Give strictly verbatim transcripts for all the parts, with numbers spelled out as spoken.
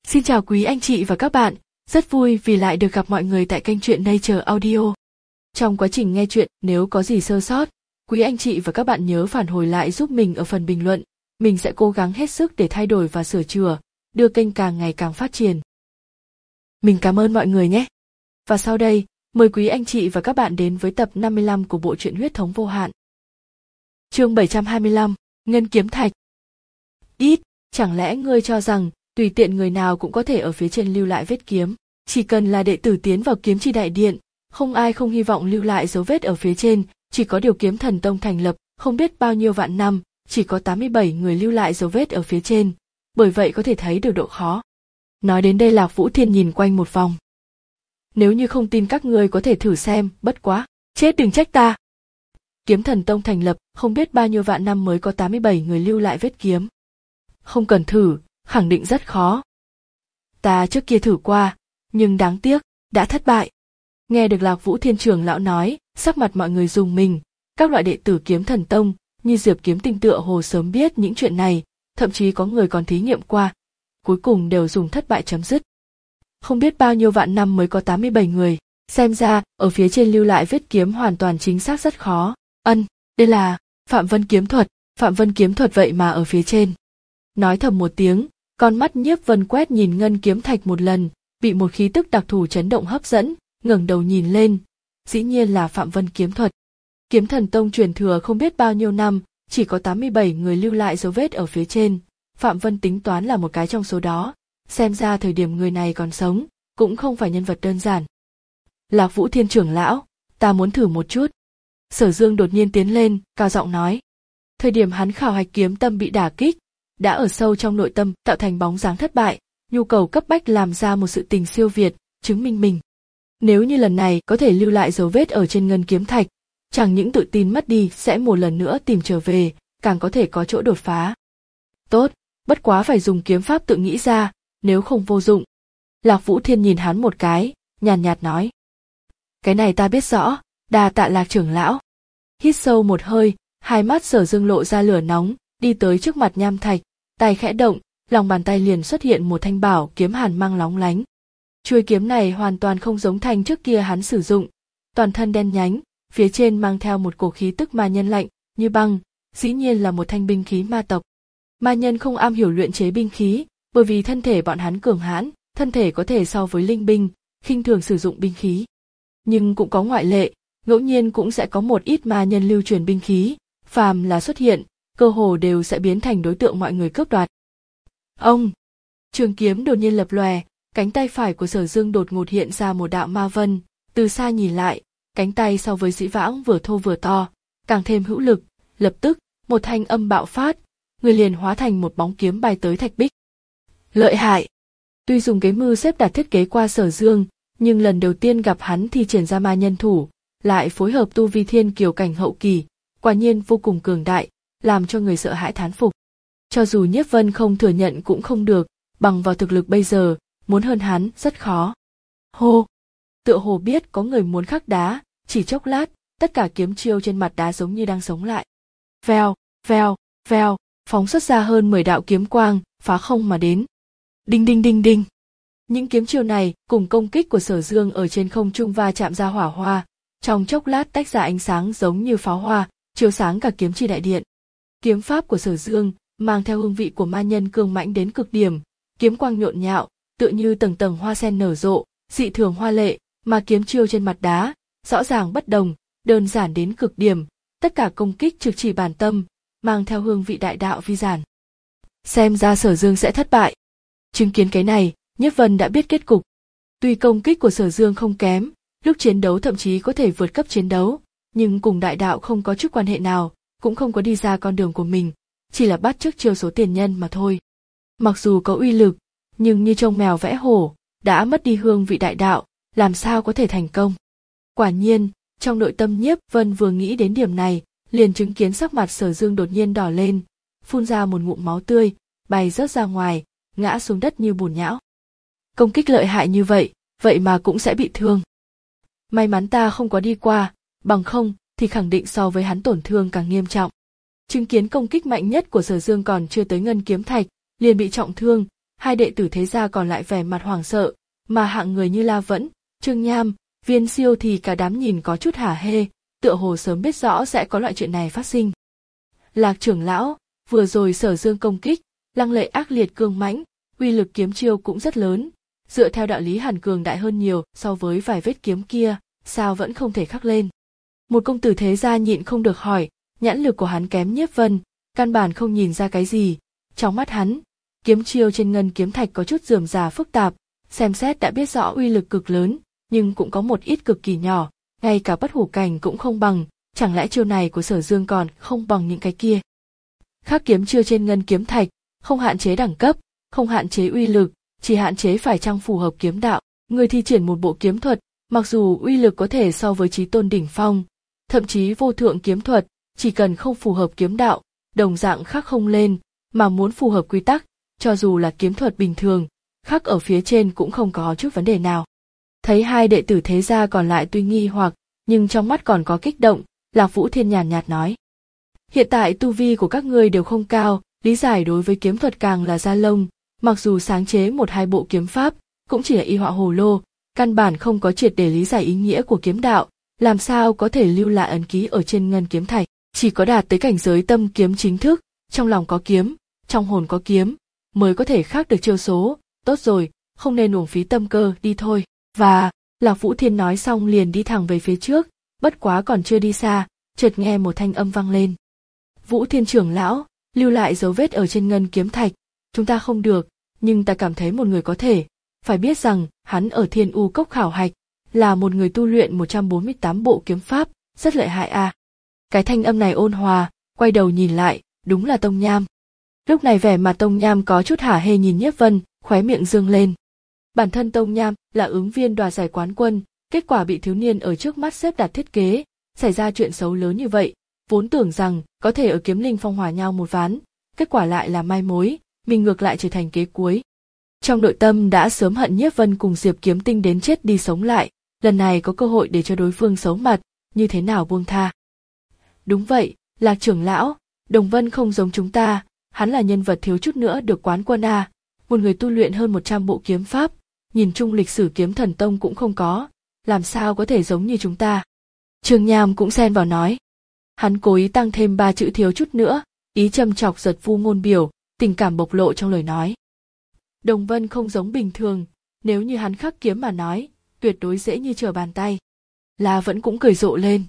Xin chào quý anh chị và các bạn, rất vui vì lại được gặp mọi người tại kênh truyện Nature Audio. Trong quá trình nghe truyện, nếu có gì sơ sót, quý anh chị và các bạn nhớ phản hồi lại giúp mình ở phần bình luận. Mình sẽ cố gắng hết sức để thay đổi và sửa chữa, đưa kênh càng ngày càng phát triển. Mình cảm ơn mọi người nhé. Và sau đây, mời quý anh chị và các bạn đến với tập năm mươi lăm của bộ truyện Huyết thống vô hạn. Chương bảy trăm hai mươi lăm, Ngân kiếm thạch. Ít, chẳng lẽ ngươi cho rằng tùy tiện người nào cũng có thể ở phía trên lưu lại vết kiếm, chỉ cần là đệ tử tiến vào kiếm chi đại điện, không ai không hy vọng lưu lại dấu vết ở phía trên, chỉ có điều Kiếm Thần Tông thành lập, không biết bao nhiêu vạn năm, chỉ có tám mươi bảy người lưu lại dấu vết ở phía trên, bởi vậy có thể thấy được độ khó. Nói đến đây Lạc Vũ Thiên nhìn quanh một vòng. Nếu như không tin các ngươi có thể thử xem, bất quá, chết đừng trách ta. Kiếm Thần Tông thành lập, không biết bao nhiêu vạn năm mới có tám mươi bảy người lưu lại vết kiếm. Không cần thử, khẳng định rất khó. Ta trước kia thử qua, nhưng đáng tiếc, đã thất bại. Nghe được Lạc Vũ Thiên trưởng lão nói, sắc mặt mọi người rùng mình, các loại đệ tử Kiếm Thần Tông, như Diệp Kiếm Tinh tựa hồ sớm biết những chuyện này, thậm chí có người còn thí nghiệm qua, cuối cùng đều dùng thất bại chấm dứt. Không biết bao nhiêu vạn năm mới có tám mươi bảy người, xem ra, ở phía trên lưu lại vết kiếm hoàn toàn chính xác rất khó. Ân, đây là Phạm Vân kiếm thuật, Phạm Vân kiếm thuật vậy mà ở phía trên. Nói thầm một tiếng, con mắt Nhiếp Vân quét nhìn ngân kiếm thạch một lần, bị một khí tức đặc thù chấn động hấp dẫn, ngẩng đầu nhìn lên, dĩ nhiên là Phạm Vân kiếm thuật. Kiếm Thần Tông truyền thừa không biết bao nhiêu năm, chỉ có tám mươi bảy người lưu lại dấu vết ở phía trên, Phạm Vân tính toán là một cái trong số đó, xem ra thời điểm người này còn sống, cũng không phải nhân vật đơn giản. Lạc Vũ Thiên trưởng lão, ta muốn thử một chút. Sở Dương đột nhiên tiến lên, cao giọng nói. Thời điểm hắn khảo hạch kiếm tâm bị đả kích, đã ở sâu trong nội tâm tạo thành bóng dáng thất bại, nhu cầu cấp bách làm ra một sự tình siêu việt, chứng minh mình. Nếu như lần này có thể lưu lại dấu vết ở trên ngân kiếm thạch, chẳng những tự tin mất đi sẽ một lần nữa tìm trở về, càng có thể có chỗ đột phá. Tốt, bất quá phải dùng kiếm pháp tự nghĩ ra, nếu không vô dụng. Lạc Vũ Thiên nhìn hắn một cái, nhàn nhạt nói. Cái này ta biết rõ, đa tạ Lạc trưởng lão. Hít sâu một hơi, hai mắt Sở Dương lộ ra lửa nóng, đi tới trước mặt nham thạch, tay khẽ động, lòng bàn tay liền xuất hiện một thanh bảo kiếm hàn mang lóng lánh. Chuôi kiếm này hoàn toàn không giống thanh trước kia hắn sử dụng, toàn thân đen nhánh, phía trên mang theo một cổ khí tức ma nhân lạnh, như băng, dĩ nhiên là một thanh binh khí ma tộc. Ma nhân không am hiểu luyện chế binh khí, bởi vì thân thể bọn hắn cường hãn, thân thể có thể so với linh binh, khinh thường sử dụng binh khí. Nhưng cũng có ngoại lệ, ngẫu nhiên cũng sẽ có một ít ma nhân lưu truyền binh khí, phàm là xuất hiện, cơ hồ đều sẽ biến thành đối tượng mọi người cướp đoạt. Ông! Trường kiếm đột nhiên lập lòe, cánh tay phải của Sở Dương đột ngột hiện ra một đạo ma vân, từ xa nhìn lại, cánh tay so với dĩ vãng vừa thô vừa to, càng thêm hữu lực, lập tức, một thanh âm bạo phát, người liền hóa thành một bóng kiếm bay tới thạch bích. Lợi hại! Tuy dùng cái mưu xếp đặt thiết kế qua Sở Dương, nhưng lần đầu tiên gặp hắn thi triển ra ma nhân thủ, lại phối hợp tu vi thiên kiều cảnh hậu kỳ, quả nhiên vô cùng cường đại, làm cho người sợ hãi thán phục. Cho dù Nhiếp Vân không thừa nhận cũng không được, bằng vào thực lực bây giờ, muốn hơn hắn rất khó. Hô! Tựa hồ biết có người muốn khắc đá, chỉ chốc lát, tất cả kiếm chiêu trên mặt đá giống như đang sống lại. Vèo, vèo, vèo, phóng xuất ra hơn mười đạo kiếm quang, phá không mà đến. Đinh đinh đinh đinh. Những kiếm chiêu này cùng công kích của Sở Dương ở trên không trung va chạm ra hỏa hoa, trong chốc lát tách ra ánh sáng giống như pháo hoa, chiếu sáng cả kiếm chi đại điện. Kiếm pháp của Sở Dương mang theo hương vị của ma nhân cường mãnh đến cực điểm, kiếm quang nhộn nhạo, tựa như tầng tầng hoa sen nở rộ, dị thường hoa lệ, mà kiếm chiêu trên mặt đá, rõ ràng bất đồng, đơn giản đến cực điểm, tất cả công kích trực chỉ bản tâm, mang theo hương vị đại đạo vi giản. Xem ra Sở Dương sẽ thất bại. Chứng kiến cái này, Nhiếp Vân đã biết kết cục. Tuy công kích của Sở Dương không kém, lúc chiến đấu thậm chí có thể vượt cấp chiến đấu, nhưng cùng đại đạo không có chút quan hệ nào, cũng không có đi ra con đường của mình, chỉ là bắt chước chiêu số tiền nhân mà thôi. Mặc dù có uy lực, nhưng như trông mèo vẽ hổ, đã mất đi hương vị đại đạo, làm sao có thể thành công. Quả nhiên, trong nội tâm Nhiếp Vân vừa nghĩ đến điểm này, liền chứng kiến sắc mặt Sở Dương đột nhiên đỏ lên, phun ra một ngụm máu tươi, bay rớt ra ngoài, ngã xuống đất như bùn nhão. Công kích lợi hại như vậy, vậy mà cũng sẽ bị thương. May mắn ta không có đi qua, bằng không thì khẳng định so với hắn tổn thương càng nghiêm trọng. Chứng kiến công kích mạnh nhất của Sở Dương còn chưa tới ngân kiếm thạch, liền bị trọng thương, hai đệ tử thế gia còn lại vẻ mặt hoảng sợ, mà hạng người như La Vẫn, Trương Nham, Viên Siêu thì cả đám nhìn có chút hả hê, tựa hồ sớm biết rõ sẽ có loại chuyện này phát sinh. Lạc trưởng lão, vừa rồi Sở Dương công kích, lăng lệ ác liệt cương mãnh, uy lực kiếm chiêu cũng rất lớn, dựa theo đạo lý hẳn cường đại hơn nhiều so với vài vết kiếm kia, sao vẫn không thể khắc lên. Một công tử thế gia nhịn không được hỏi, nhãn lực của hắn kém Nhiếp Vân, căn bản không nhìn ra cái gì, trong mắt hắn, kiếm chiêu trên ngân kiếm thạch có chút rườm rà phức tạp, xem xét đã biết rõ uy lực cực lớn, nhưng cũng có một ít cực kỳ nhỏ, ngay cả bất hủ cảnh cũng không bằng, chẳng lẽ chiêu này của Sở Dương còn không bằng những cái kia. Khắc kiếm chiêu trên ngân kiếm thạch, không hạn chế đẳng cấp, không hạn chế uy lực, chỉ hạn chế phải chăng phù hợp kiếm đạo. Người thi triển một bộ kiếm thuật, mặc dù uy lực có thể so với chí tôn đỉnh phong, thậm chí vô thượng kiếm thuật, chỉ cần không phù hợp kiếm đạo, đồng dạng khắc không lên, mà muốn phù hợp quy tắc, cho dù là kiếm thuật bình thường, khắc ở phía trên cũng không có chút vấn đề nào. Thấy hai đệ tử thế gia còn lại tuy nghi hoặc, nhưng trong mắt còn có kích động, Lạc Vũ Thiên nhàn nhạt nói. Hiện tại tu vi của các ngươi đều không cao, lý giải đối với kiếm thuật càng là da lông, mặc dù sáng chế một hai bộ kiếm pháp, cũng chỉ là y họa hồ lô, căn bản không có triệt để lý giải ý nghĩa của kiếm đạo, làm sao có thể lưu lại ấn ký ở trên ngân kiếm thạch, chỉ có đạt tới cảnh giới tâm kiếm chính thức, trong lòng có kiếm, trong hồn có kiếm, mới có thể khắc được chiêu số, tốt rồi, không nên uổng phí tâm cơ, đi thôi. Và, Lạc Vũ Thiên nói xong liền đi thẳng về phía trước, bất quá còn chưa đi xa, chợt nghe một thanh âm vang lên. Vũ Thiên trưởng lão, lưu lại dấu vết ở trên ngân kiếm thạch, chúng ta không được, nhưng ta cảm thấy một người có thể, phải biết rằng hắn ở Thiên U Cốc khảo hạch, là một người tu luyện một trăm bốn mươi tám bộ kiếm pháp, rất lợi hại à. Cái thanh âm này ôn hòa, quay đầu nhìn lại, đúng là Tông Nham. Lúc này vẻ mặt Tông Nham có chút hả hê nhìn Nhiếp Vân, khóe miệng dương lên. Bản thân Tông Nham là ứng viên đoạt giải quán quân, kết quả bị thiếu niên ở trước mắt xếp đặt thiết kế, xảy ra chuyện xấu lớn như vậy, vốn tưởng rằng có thể ở Kiếm Linh Phong hòa nhau một ván, kết quả lại là mai mối, mình ngược lại trở thành kế cuối. Trong nội tâm đã sớm hận Nhiếp Vân cùng Diệp Kiếm Tinh đến chết đi sống lại, lần này có cơ hội để cho đối phương xấu mặt, như thế nào buông tha. Đúng vậy, Lạc trưởng lão, Đồng Vân không giống chúng ta, hắn là nhân vật thiếu chút nữa được quán quân à, một người tu luyện hơn một trăm bộ kiếm pháp, nhìn chung lịch sử kiếm thần tông cũng không có, làm sao có thể giống như chúng ta. Trương Nham cũng xen vào nói. Hắn cố ý tăng thêm ba chữ thiếu chút nữa, ý châm chọc giật vu ngôn biểu, tình cảm bộc lộ trong lời nói. Đồng Vân không giống bình thường, nếu như hắn khắc kiếm mà nói, tuyệt đối dễ như trở bàn tay. La Vẫn cũng cười rộ lên.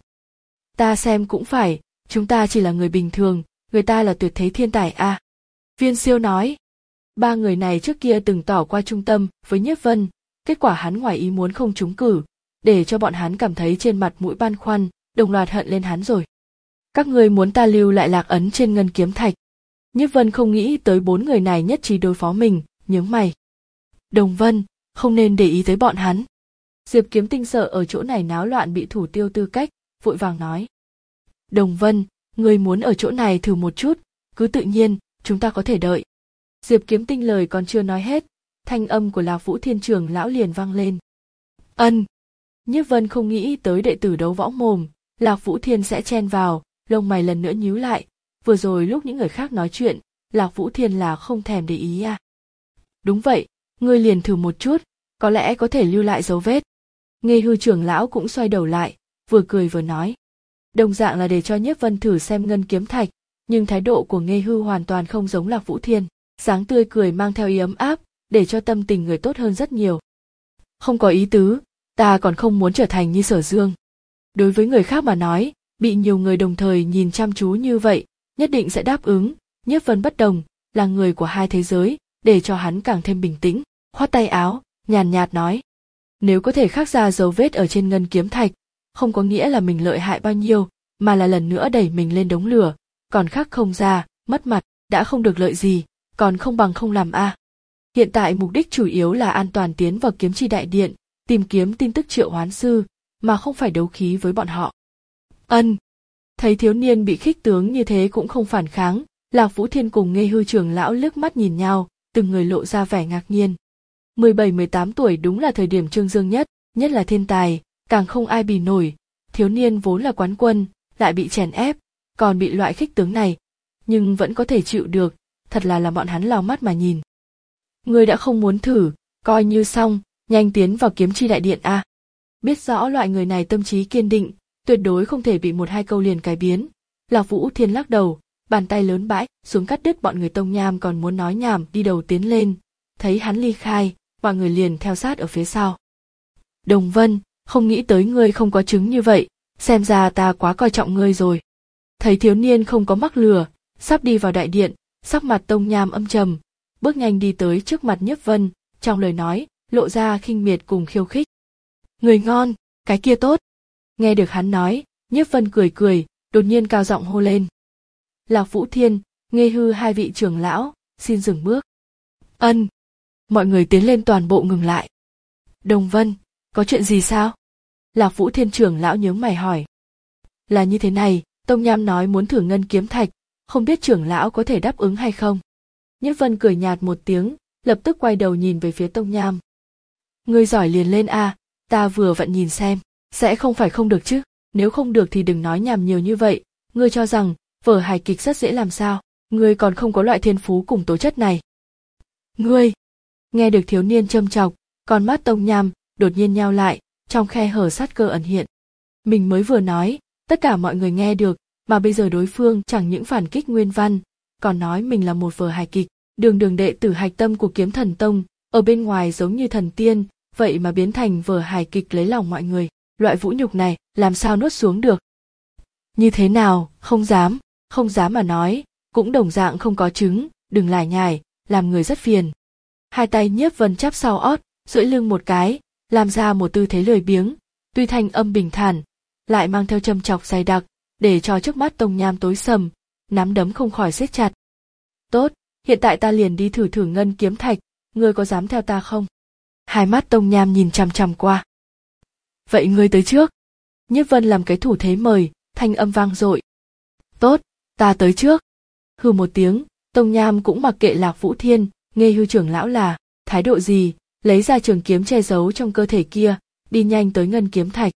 Ta xem cũng phải, chúng ta chỉ là người bình thường, người ta là tuyệt thế thiên tài à. Viên Siêu nói. Ba người này trước kia từng tỏ qua trung tâm với Nhiếp Vân, kết quả hắn ngoài ý muốn không trúng cử, để cho bọn hắn cảm thấy trên mặt mũi băn khoăn, đồng loạt hận lên hắn rồi. Các ngươi muốn ta lưu lại lạc ấn trên ngân kiếm thạch. Nhiếp Vân không nghĩ tới bốn người này nhất trí đối phó mình, nhướng mày. Đồng Vân, không nên để ý tới bọn hắn. Diệp Kiếm Tinh sợ ở chỗ này náo loạn bị thủ tiêu tư cách, vội vàng nói. Đồng Vân, ngươi muốn ở chỗ này thử một chút, cứ tự nhiên, chúng ta có thể đợi. Diệp Kiếm Tinh lời còn chưa nói hết, thanh âm của Lạc Vũ Thiên trưởng lão liền vang lên. Ân. Nhiếp Vân không nghĩ tới đệ tử đấu võ mồm, Lạc Vũ Thiên sẽ chen vào, lông mày lần nữa nhíu lại, vừa rồi lúc những người khác nói chuyện, Lạc Vũ Thiên là không thèm để ý à. Đúng vậy, ngươi liền thử một chút, có lẽ có thể lưu lại dấu vết. Nghê Hư trưởng lão cũng xoay đầu lại, vừa cười vừa nói. Đồng dạng là để cho Nhiếp Vân thử xem ngân kiếm thạch, nhưng thái độ của Nghê Hư hoàn toàn không giống Lạc Vũ Thiên, dáng tươi cười mang theo ý ấm áp, để cho tâm tình người tốt hơn rất nhiều. Không có ý tứ, ta còn không muốn trở thành như Sở Dương. Đối với người khác mà nói, bị nhiều người đồng thời nhìn chăm chú như vậy, nhất định sẽ đáp ứng. Nhiếp Vân bất đồng, là người của hai thế giới, để cho hắn càng thêm bình tĩnh, khoát tay áo, nhàn nhạt nói. Nếu có thể khắc ra dấu vết ở trên ngân kiếm thạch, không có nghĩa là mình lợi hại bao nhiêu, mà là lần nữa đẩy mình lên đống lửa, còn khắc không ra, mất mặt, đã không được lợi gì, còn không bằng không làm a. À. Hiện tại mục đích chủ yếu là an toàn tiến vào kiếm chi đại điện, tìm kiếm tin tức Triệu Hoán Sư, mà không phải đấu khí với bọn họ. Ân. Thấy thiếu niên bị khích tướng như thế cũng không phản kháng, Lạc Vũ Thiên cùng Nghê Hư trưởng lão liếc mắt nhìn nhau, từng người lộ ra vẻ ngạc nhiên. mười bảy mười tám tuổi đúng là thời điểm trương dương nhất, nhất là thiên tài, càng không ai bì nổi, thiếu niên vốn là quán quân, lại bị chèn ép, còn bị loại khích tướng này, nhưng vẫn có thể chịu được, thật là làm bọn hắn lau mắt mà nhìn. Ngươi đã không muốn thử, coi như xong, nhanh tiến vào kiếm chi đại điện a. Biết rõ loại người này tâm trí kiên định, tuyệt đối không thể bị một hai câu liền cải biến. Lạc Vũ Thiên lắc đầu, bàn tay lớn bãi xuống cắt đứt bọn người Tông Nham còn muốn nói nhảm đi đầu tiến lên. Thấy hắn ly khai, mọi người liền theo sát ở phía sau. Đồng Vân, không nghĩ tới ngươi không có chứng như vậy, xem ra ta quá coi trọng ngươi rồi. Thấy thiếu niên không có mắc lừa, sắp đi vào đại điện, sắc mặt Tông Nham âm trầm, bước nhanh đi tới trước mặt Nhiếp Vân, trong lời nói lộ ra khinh miệt cùng khiêu khích. Người ngon, cái kia tốt. Nghe được hắn nói, Nhiếp Vân cười cười, đột nhiên cao giọng hô lên. Lạc Vũ Thiên, Nghê Hư hai vị trưởng lão, xin dừng bước. Ân. Mọi người tiến lên toàn bộ ngừng lại. Đồng Vân, có chuyện gì sao? Lạc Vũ Thiên trưởng lão nhướng mày hỏi. Là như thế này, Tông Nham nói muốn thử ngân kiếm thạch, không biết trưởng lão có thể đáp ứng hay không? Nhiếp Vân cười nhạt một tiếng, lập tức quay đầu nhìn về phía Tông Nham. Ngươi giỏi liền lên a, ta vừa vặn nhìn xem, sẽ không phải không được chứ, nếu không được thì đừng nói nhảm nhiều như vậy, ngươi cho rằng vở hài kịch rất dễ làm sao, ngươi còn không có loại thiên phú cùng tố chất này. Ngươi, nghe được thiếu niên châm chọc, con mắt Tông Nham đột nhiên nheo lại, trong khe hở sát cơ ẩn hiện. Mình mới vừa nói, tất cả mọi người nghe được, mà bây giờ đối phương chẳng những phản kích nguyên văn, còn nói mình là một vở hài kịch, đường đường đệ tử hạch tâm của Kiếm Thần Tông, ở bên ngoài giống như thần tiên, vậy mà biến thành vở hài kịch lấy lòng mọi người, loại vũ nhục này làm sao nuốt xuống được. Như thế nào, không dám, không dám mà nói, cũng đồng dạng không có chứng, đừng lải nhải, làm người rất phiền. Hai tay Nhiếp Vân chắp sau ót, duỗi lưng một cái, làm ra một tư thế lười biếng, tuy thanh âm bình thản, lại mang theo châm chọc dày đặc, để cho trước mắt Tông Nham tối sầm, nắm đấm không khỏi siết chặt. Tốt, hiện tại ta liền đi thử thử ngân kiếm thạch, ngươi có dám theo ta không? Hai mắt Tông Nham nhìn chằm chằm qua. Vậy ngươi tới trước. Nhiếp Vân làm cái thủ thế mời, thanh âm vang dội. Tốt, ta tới trước. Hừ một tiếng, Tông Nham cũng mặc kệ Lạc Vũ Thiên, Nghê Hư trưởng lão là thái độ gì, lấy ra trường kiếm che giấu trong cơ thể kia, đi nhanh tới ngân kiếm thạch.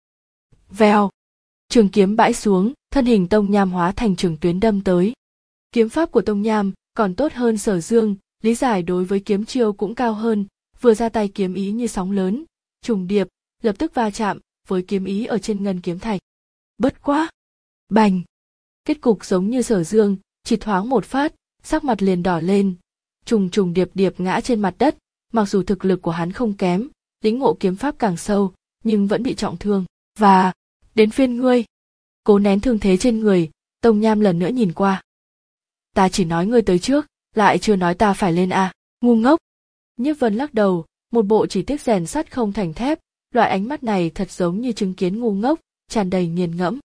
Vèo, trường kiếm bãi xuống, thân hình Tông Nham hóa thành trường tuyến đâm tới. Kiếm pháp của Tông Nham còn tốt hơn Sở Dương, lý giải đối với kiếm chiêu cũng cao hơn, vừa ra tay kiếm ý như sóng lớn, trùng điệp, lập tức va chạm với kiếm ý ở trên ngân kiếm thạch. Bất quá, bành, kết cục giống như Sở Dương, chỉ thoáng một phát, sắc mặt liền đỏ lên, trùng trùng điệp điệp ngã trên mặt đất. Mặc dù thực lực của hắn không kém, lĩnh ngộ kiếm pháp càng sâu, nhưng vẫn bị trọng thương. Và đến phiên ngươi. Cố nén thương thế trên người, Tông Nham lần nữa nhìn qua. Ta chỉ nói ngươi tới trước, lại chưa nói ta phải lên a, ngu ngốc. Nhiếp Vân lắc đầu, một bộ chỉ tiếc rèn sắt không thành thép, loại ánh mắt này thật giống như chứng kiến ngu ngốc, tràn đầy nghiền ngẫm.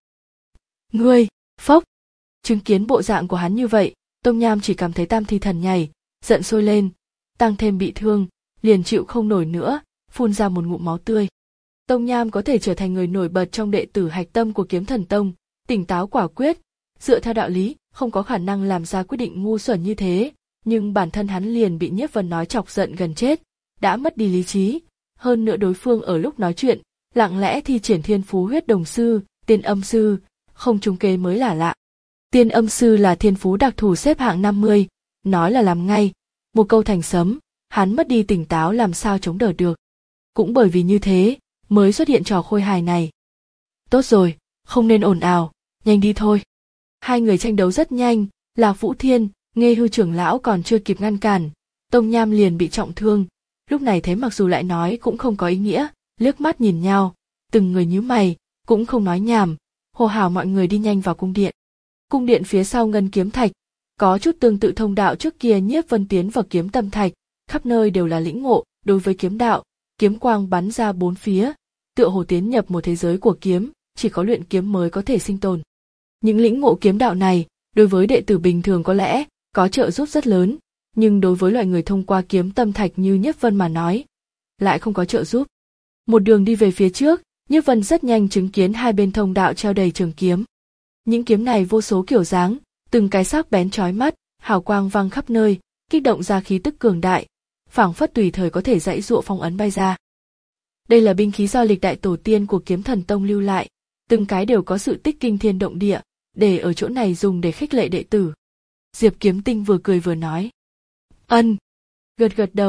Ngươi, phốc. Chứng kiến bộ dạng của hắn như vậy, Tông Nham chỉ cảm thấy tam thi thần nhảy, giận sôi lên, tăng thêm bị thương, liền chịu không nổi nữa, phun ra một ngụm máu tươi. Tông Nham có thể trở thành người nổi bật trong đệ tử hạch tâm của Kiếm Thần Tông, tỉnh táo quả quyết, dựa theo đạo lý, không có khả năng làm ra quyết định ngu xuẩn như thế, nhưng bản thân hắn liền bị Nhiếp Vân nói chọc giận gần chết, đã mất đi lý trí, hơn nữa đối phương ở lúc nói chuyện, lặng lẽ thi triển thiên phú huyết đồng sư, tiên âm sư, không trúng kế mới là lạ. Tiên âm sư là thiên phú đặc thù xếp hạng năm mươi, nói là làm ngay, một câu thành sấm, hắn mất đi tỉnh táo làm sao chống đỡ được. Cũng bởi vì như thế, mới xuất hiện trò khôi hài này. Tốt rồi, không nên ồn ào, nhanh đi thôi. Hai người tranh đấu rất nhanh, Lạc Vũ Thiên, Nghê Hư trưởng lão còn chưa kịp ngăn cản, Tông Nham liền bị trọng thương. Lúc này thấy mặc dù lại nói cũng không có ý nghĩa, liếc mắt nhìn nhau, từng người nhíu mày, cũng không nói nhảm, hô hào mọi người đi nhanh vào cung điện. Cung điện phía sau ngân kiếm thạch, có chút tương tự thông đạo trước kia Nhiếp Vân tiến vào kiếm tâm thạch, khắp nơi đều là lĩnh ngộ đối với kiếm đạo, kiếm quang bắn ra bốn phía, tựa hồ tiến nhập một thế giới của kiếm, chỉ có luyện kiếm mới có thể sinh tồn. Những lĩnh ngộ kiếm đạo này, đối với đệ tử bình thường có lẽ có trợ giúp rất lớn, nhưng đối với loại người thông qua kiếm tâm thạch như Nhiếp Vân mà nói, lại không có trợ giúp. Một đường đi về phía trước, Nhiếp Vân rất nhanh chứng kiến hai bên thông đạo treo đầy trường kiếm. Những kiếm này vô số kiểu dáng, từng cái sắc bén chói mắt, hào quang văng khắp nơi, kích động ra khí tức cường đại, phảng phất tùy thời có thể giãy giụa phong ấn bay ra. Đây là binh khí do lịch đại tổ tiên của Kiếm Thần Tông lưu lại, từng cái đều có sự tích kinh thiên động địa, để ở chỗ này dùng để khích lệ đệ tử. Diệp Kiếm Tinh vừa cười vừa nói. Ân. Gật gật đầu,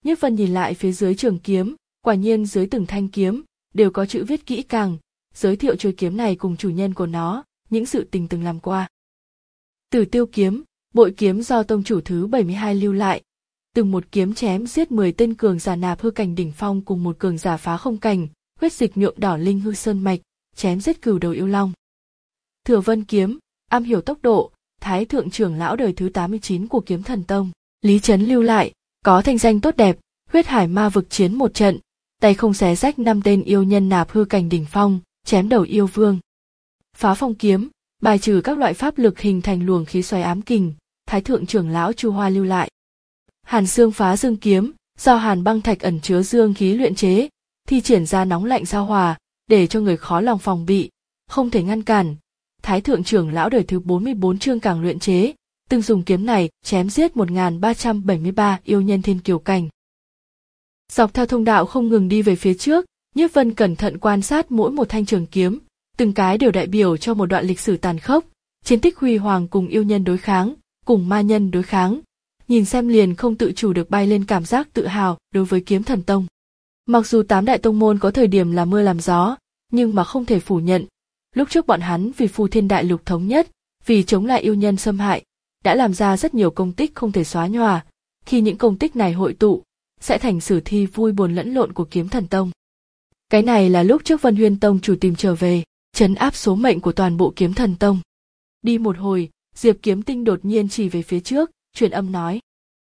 Nhiếp Vân nhìn lại phía dưới trường kiếm, quả nhiên dưới từng thanh kiếm đều có chữ viết kỹ càng, giới thiệu chuôi kiếm này cùng chủ nhân của nó, những sự tình từng làm qua. Tử Tiêu kiếm, bội kiếm do tông chủ thứ bảy mươi hai lưu lại, từng một kiếm chém giết mười tên cường giả nạp hư cảnh đỉnh phong cùng một cường giả phá không cảnh, huyết dịch nhuộm đỏ linh hư sơn mạch, chém giết cửu đầu yêu long. Thừa Vân kiếm, am hiểu tốc độ, thái thượng trưởng lão đời thứ tám mươi chín của Kiếm Thần Tông, Lý Chấn lưu lại, có thanh danh tốt đẹp, huyết hải ma vực chiến một trận, tay không xé rách năm tên yêu nhân nạp hư cảnh đỉnh phong, chém đầu yêu vương. Phá phong kiếm, bài trừ các loại pháp lực hình thành luồng khí xoáy ám kình, thái thượng trưởng lão Chu Hoa lưu lại. Hàn xương phá dương kiếm, do hàn băng thạch ẩn chứa dương khí luyện chế, thi triển ra nóng lạnh giao hòa, để cho người khó lòng phòng bị, không thể ngăn cản. Thái thượng trưởng lão đời thứ bốn mươi bốn Trương Càng luyện chế, từng dùng kiếm này chém giết một nghìn ba trăm bảy mươi ba yêu nhân thiên kiều cảnh. Dọc theo thông đạo không ngừng đi về phía trước, Nhiếp Vân cẩn thận quan sát mỗi một thanh trường kiếm, từng cái đều đại biểu cho một đoạn lịch sử tàn khốc, chiến tích huy hoàng cùng yêu nhân đối kháng, cùng ma nhân đối kháng. Nhìn xem liền không tự chủ được bay lên cảm giác tự hào đối với Kiếm Thần Tông. Mặc dù tám đại tông môn có thời điểm là mưa làm gió, nhưng mà không thể phủ nhận, lúc trước bọn hắn vì Phù Thiên Đại Lục thống nhất, vì chống lại yêu nhân xâm hại, đã làm ra rất nhiều công tích không thể xóa nhòa. Khi những công tích này hội tụ, sẽ thành sử thi vui buồn lẫn lộn của Kiếm Thần Tông. Cái này là lúc trước Vân Huyên Tông chủ tìm trở về, trấn áp số mệnh của toàn bộ Kiếm Thần Tông. Đi một hồi, Diệp Kiếm Tinh đột nhiên chỉ về phía trước, truyền âm nói: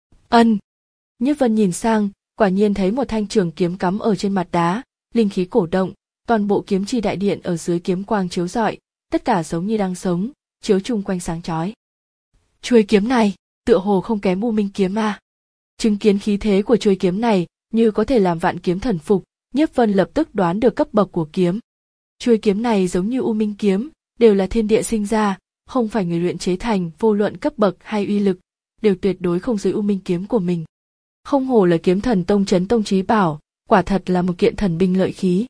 Ân. Nhiếp Vân nhìn sang, quả nhiên thấy một thanh trường kiếm cắm ở trên mặt đá, linh khí cổ động, toàn bộ kiếm chi đại điện ở dưới kiếm quang chiếu rọi, tất cả giống như đang sống, chiếu chung quanh sáng chói. Chuôi kiếm này, tựa hồ không kém U Minh kiếm à? Chứng kiến khí thế của chuôi kiếm này, như có thể làm vạn kiếm thần phục, Nhiếp Vân lập tức đoán được cấp bậc của kiếm. Chuôi kiếm này giống như U Minh kiếm, đều là thiên địa sinh ra, không phải người luyện chế thành, vô luận cấp bậc hay uy lực, đều tuyệt đối không dưới U Minh kiếm của mình. Không hổ là Kiếm Thần Tông trấn tông chí bảo, quả thật là một kiện thần binh lợi khí.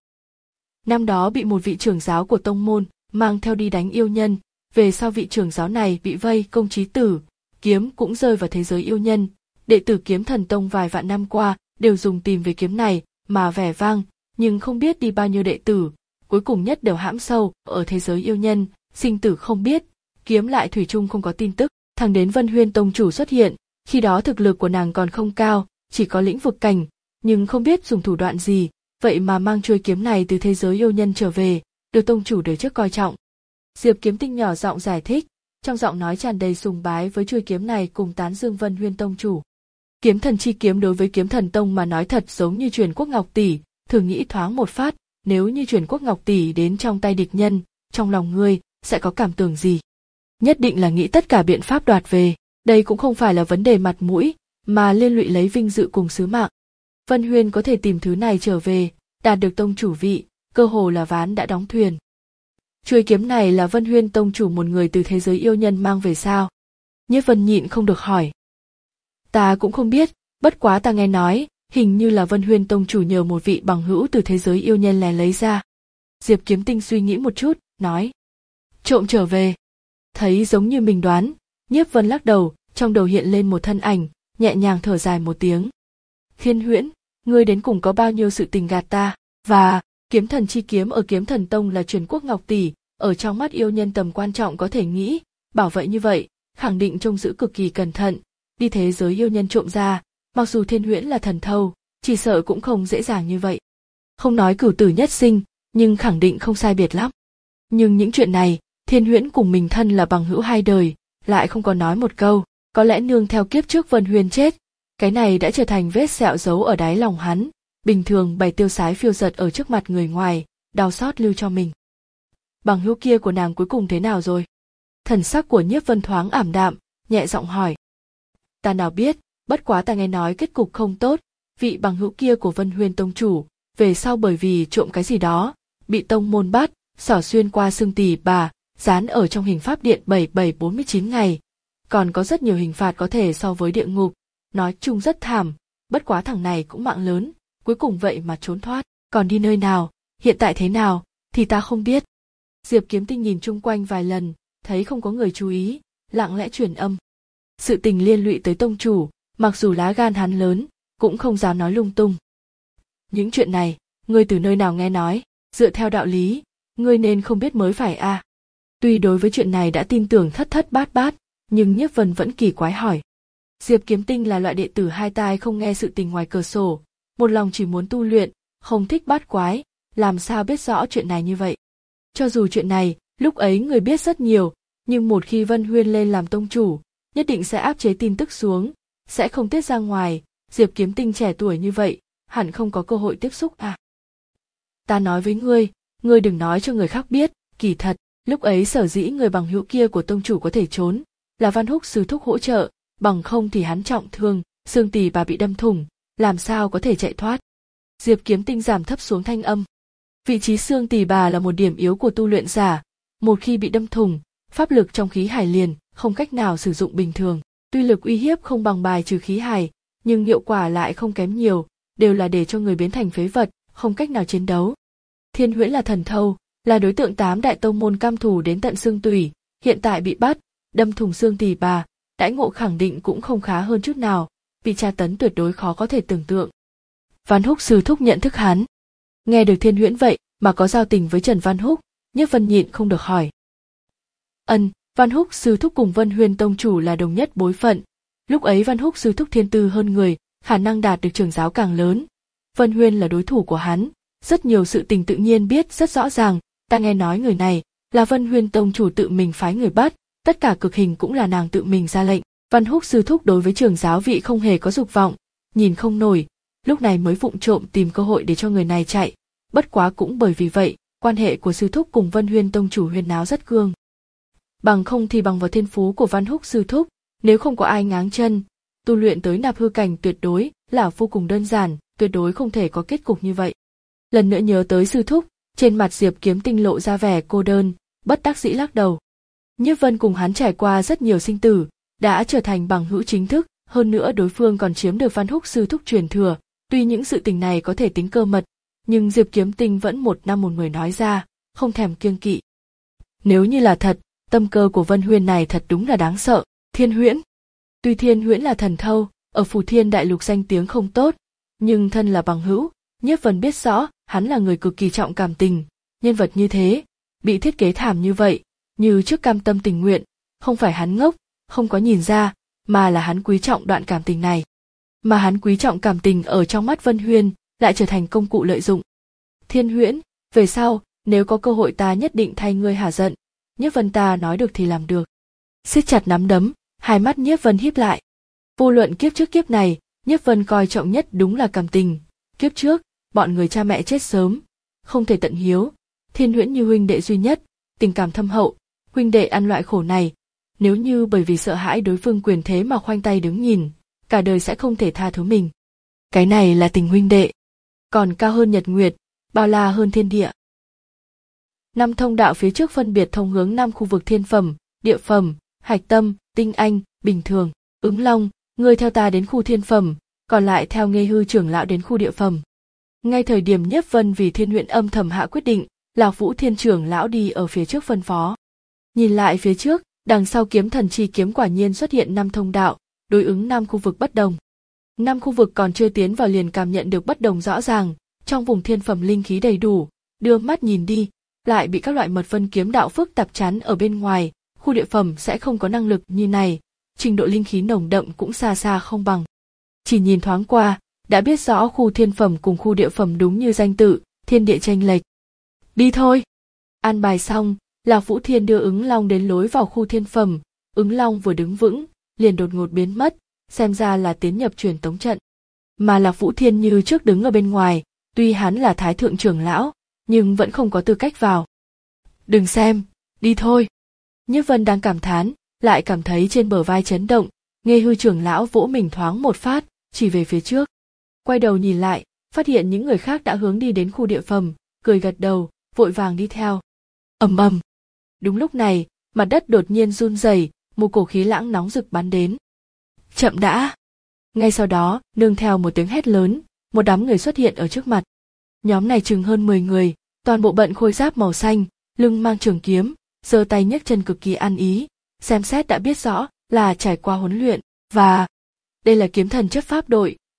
Năm đó bị một vị trưởng giáo của tông môn mang theo đi đánh yêu nhân, về sau vị trưởng giáo này bị vây công chí tử, kiếm cũng rơi vào thế giới yêu nhân. Đệ tử Kiếm Thần Tông vài vạn năm qua đều dùng tìm về kiếm này mà vẻ vang, nhưng không biết đi bao nhiêu đệ tử, cuối cùng nhất đều hãm sâu ở thế giới yêu nhân, sinh tử không biết, kiếm lại thủy chung không có tin tức. Thẳng đến Vân Huyên Tông chủ xuất hiện, khi đó thực lực của nàng còn không cao, chỉ có lĩnh vực cảnh, nhưng không biết dùng thủ đoạn gì, vậy mà mang chuôi kiếm này từ thế giới yêu nhân trở về, được tông chủ đời trước coi trọng. Diệp Kiếm Tinh nhỏ giọng giải thích, trong giọng nói tràn đầy sùng bái với chuôi kiếm này cùng tán dương Vân Huyên Tông chủ. Kiếm thần chi kiếm đối với Kiếm Thần Tông mà nói thật giống như truyền quốc ngọc tỷ, thử nghĩ thoáng một phát, nếu như truyền quốc ngọc tỷ đến trong tay địch nhân, trong lòng ngươi sẽ có cảm tưởng gì? Nhất định là nghĩ tất cả biện pháp đoạt về, đây cũng không phải là vấn đề mặt mũi, mà liên lụy lấy vinh dự cùng sứ mạng. Vân Huyên có thể tìm thứ này trở về, đạt được tông chủ vị, cơ hồ là ván đã đóng thuyền. Chuôi kiếm này là Vân Huyên Tông chủ một người từ thế giới yêu nhân mang về sao? Nhiếp Vân nhịn không được hỏi. Ta cũng không biết, bất quá ta nghe nói, hình như là Vân Huyên Tông chủ nhờ một vị bằng hữu từ thế giới yêu nhân lẻ lấy ra. Diệp Kiếm Tinh suy nghĩ một chút, nói. Trộm trở về. Thấy giống như mình đoán, Nhiếp Vân lắc đầu, trong đầu hiện lên một thân ảnh, nhẹ nhàng thở dài một tiếng. Thiên Huyễn, ngươi đến cùng có bao nhiêu sự tình gạt ta, và kiếm thần chi kiếm ở Kiếm Thần Tông là truyền quốc ngọc tỷ, ở trong mắt yêu nhân tầm quan trọng có thể nghĩ, bảo vậy như vậy, khẳng định trông giữ cực kỳ cẩn thận, đi thế giới yêu nhân trộm ra, mặc dù Thiên Huyễn là thần thâu, chỉ sợ cũng không dễ dàng như vậy. Không nói cửu tử nhất sinh, nhưng khẳng định không sai biệt lắm. Nhưng những chuyện này, Thiên Huyễn cùng mình thân là bằng hữu hai đời, lại không có nói một câu, có lẽ nương theo kiếp trước Vân Huyên chết, cái này đã trở thành vết sẹo giấu ở đáy lòng hắn, bình thường bày tiêu sái phiêu dật ở trước mặt người ngoài, đau xót lưu cho mình. Bằng hữu kia của nàng cuối cùng thế nào rồi? Thần sắc của Nhiếp Vân thoáng ảm đạm, nhẹ giọng hỏi. Ta nào biết, bất quá ta nghe nói kết cục không tốt, vị bằng hữu kia của Vân Huyên Tông chủ, về sau bởi vì trộm cái gì đó, bị tông môn bắt, xỏ xuyên qua xương tỳ bà, dán ở trong hình pháp điện bảy bảy bốn mươi chín ngày. Còn có rất nhiều hình phạt có thể so với địa ngục, nói chung rất thảm, bất quá thằng này cũng mạng lớn, cuối cùng vậy mà trốn thoát, còn đi nơi nào, hiện tại thế nào, thì ta không biết. Diệp Kiếm Tinh nhìn chung quanh vài lần, thấy không có người chú ý, lặng lẽ truyền âm. Sự tình liên lụy tới tông chủ, mặc dù lá gan hắn lớn, cũng không dám nói lung tung. Những chuyện này, ngươi từ nơi nào nghe nói, dựa theo đạo lý, ngươi nên không biết mới phải a. À. Tuy đối với chuyện này đã tin tưởng thất thất bát bát, nhưng Nhiếp Vân vẫn kỳ quái hỏi. Diệp Kiếm Tinh là loại đệ tử hai tai không nghe sự tình ngoài cửa sổ, một lòng chỉ muốn tu luyện, không thích bát quái, làm sao biết rõ chuyện này như vậy. Cho dù chuyện này, lúc ấy người biết rất nhiều, nhưng một khi Vân Huyên lên làm tông chủ, nhất định sẽ áp chế tin tức xuống, sẽ không tiết ra ngoài, Diệp Kiếm Tinh trẻ tuổi như vậy, hẳn không có cơ hội tiếp xúc à. Ta nói với ngươi, ngươi đừng nói cho người khác biết, kỳ thật, lúc ấy sở dĩ người bằng hữu kia của tông chủ có thể trốn, là Văn Húc sư thúc hỗ trợ, bằng không thì hắn trọng thương, xương tỳ bà bị đâm thủng, làm sao có thể chạy thoát. Diệp Kiếm Tinh giảm thấp xuống thanh âm. Vị trí xương tỳ bà là một điểm yếu của tu luyện giả, một khi bị đâm thủng, pháp lực trong khí hải liền, không cách nào sử dụng bình thường. Tuy lực uy hiếp không bằng bài trừ khí hải, nhưng hiệu quả lại không kém nhiều, đều là để cho người biến thành phế vật, không cách nào chiến đấu. Thiên Huyễn là thần thâu, là đối tượng tám đại tông môn cam thủ đến tận xương tủy, hiện tại bị bắt, đâm thủng xương tỳ bà, đãi ngộ khẳng định cũng không khá hơn chút nào, bị tra tấn tuyệt đối khó có thể tưởng tượng. Văn Húc sư thúc nhận thức hắn. Nghe được Thiên Huyễn vậy mà có giao tình với Trần Văn Húc, Nhiếp Vân nhịn không được hỏi. Ân, Văn Húc sư thúc cùng Vân Huyên tông chủ là đồng nhất bối phận. Lúc ấy Văn Húc sư thúc thiên tư hơn người, khả năng đạt được trưởng giáo càng lớn. Vân Huyên là đối thủ của hắn, rất nhiều sự tình tự nhiên biết rất rõ ràng. Ta nghe nói người này là Vân Huyên tông chủ tự mình phái người bắt, tất cả cực hình cũng là nàng tự mình ra lệnh. Văn Húc sư thúc đối với trưởng giáo vị không hề có dục vọng, nhìn không nổi, lúc này mới vụng trộm tìm cơ hội để cho người này chạy. Bất quá cũng bởi vì vậy, quan hệ của sư thúc cùng Vân Huyên tông chủ huyên náo rất cương. Bằng không thì bằng vào thiên phú của Văn Húc sư thúc, nếu không có ai ngáng chân, tu luyện tới nạp hư cảnh tuyệt đối là vô cùng đơn giản, tuyệt đối không thể có kết cục như vậy. Lần nữa nhớ tới sư thúc, trên mặt Diệp Kiếm Tinh lộ ra vẻ cô đơn, bất đắc dĩ lắc đầu. Nhiếp Vân cùng hắn trải qua rất nhiều sinh tử, đã trở thành bằng hữu chính thức, hơn nữa đối phương còn chiếm được Văn Húc sư thúc truyền thừa, tuy những sự tình này có thể tính cơ mật, nhưng Diệp Kiếm Tinh vẫn một năm một mười nói ra, không thèm kiêng kỵ. Nếu như là thật, tâm cơ của Vân Huyên này thật đúng là đáng sợ. Thiên Huyễn. Tuy Thiên Huyễn là thần thâu, ở Phù Thiên Đại Lục danh tiếng không tốt, nhưng thân là bằng hữu, Nhiếp Vân biết rõ, hắn là người cực kỳ trọng cảm tình, nhân vật như thế, bị thiết kế thảm như vậy, như trước cam tâm tình nguyện, không phải hắn ngốc, không có nhìn ra, mà là hắn quý trọng đoạn cảm tình này. Mà hắn quý trọng cảm tình ở trong mắt Vân Huyên, lại trở thành công cụ lợi dụng. Thiên Huyễn, về sau, nếu có cơ hội ta nhất định thay ngươi hả giận. Nhiếp Vân ta nói được thì làm được. Siết chặt nắm đấm, hai mắt Nhiếp Vân híp lại. Vô luận kiếp trước kiếp này, Nhiếp Vân coi trọng nhất đúng là cảm tình. Kiếp trước, bọn người cha mẹ chết sớm, không thể tận hiếu. Thiên Huyễn như huynh đệ duy nhất, tình cảm thâm hậu, huynh đệ ăn loại khổ này. Nếu như bởi vì sợ hãi đối phương quyền thế mà khoanh tay đứng nhìn, cả đời sẽ không thể tha thứ mình. Cái này là tình huynh đệ, còn cao hơn nhật nguyệt, bao la hơn thiên địa. Năm thông đạo phía trước phân biệt thông hướng năm khu vực thiên phẩm, địa phẩm, hạch tâm, tinh anh, bình thường. Ứng Long, ngươi theo ta đến khu thiên phẩm, còn lại theo Nghê Hư trưởng lão đến khu địa phẩm. Ngay thời điểm Nhiếp Vân vì Thiên Huyễn âm thầm hạ quyết định, Lạc Vũ Thiên trưởng lão đi ở phía trước phân phó. Nhìn lại phía trước, đằng sau kiếm thần chi kiếm quả nhiên xuất hiện năm thông đạo, đối ứng năm khu vực bất đồng. Năm khu vực còn chưa tiến vào liền cảm nhận được bất đồng rõ ràng, trong vùng thiên phẩm linh khí đầy đủ, đưa mắt nhìn đi, lại bị các loại mật vân kiếm đạo phức tạp chắn ở bên ngoài, khu địa phẩm sẽ không có năng lực như này, trình độ linh khí nồng đậm cũng xa xa không bằng. Chỉ nhìn thoáng qua, đã biết rõ khu thiên phẩm cùng khu địa phẩm đúng như danh tự, thiên địa chênh lệch. Đi thôi. An bài xong, Lạc Vũ Thiên đưa Ứng Long đến lối vào khu thiên phẩm, Ứng Long vừa đứng vững, liền đột ngột biến mất, xem ra là tiến nhập truyền tống trận. Mà Lạc Vũ Thiên như trước đứng ở bên ngoài, tuy hắn là thái thượng trưởng lão, nhưng vẫn không có tư cách vào. Đừng xem, đi thôi. Nhiếp Vân đang cảm thán, lại cảm thấy trên bờ vai chấn động, Nghê Hư trưởng lão vỗ mình thoáng một phát, chỉ về phía trước. Quay đầu nhìn lại, phát hiện những người khác đã hướng đi đến khu địa phẩm, cười gật đầu, vội vàng đi theo. Ầm ầm. Đúng lúc này, mặt đất đột nhiên run rẩy, một cổ khí lãng nóng rực bắn đến. Chậm đã. Ngay sau đó, nương theo một tiếng hét lớn, một đám người xuất hiện ở trước mặt. Nhóm này chừng hơn mười người, toàn bộ bận khôi giáp màu xanh, lưng mang trường kiếm, giơ tay nhấc chân cực kỳ ăn ý, xem xét đã biết rõ là trải qua huấn luyện, và đây là kiếm thần chấp pháp đội,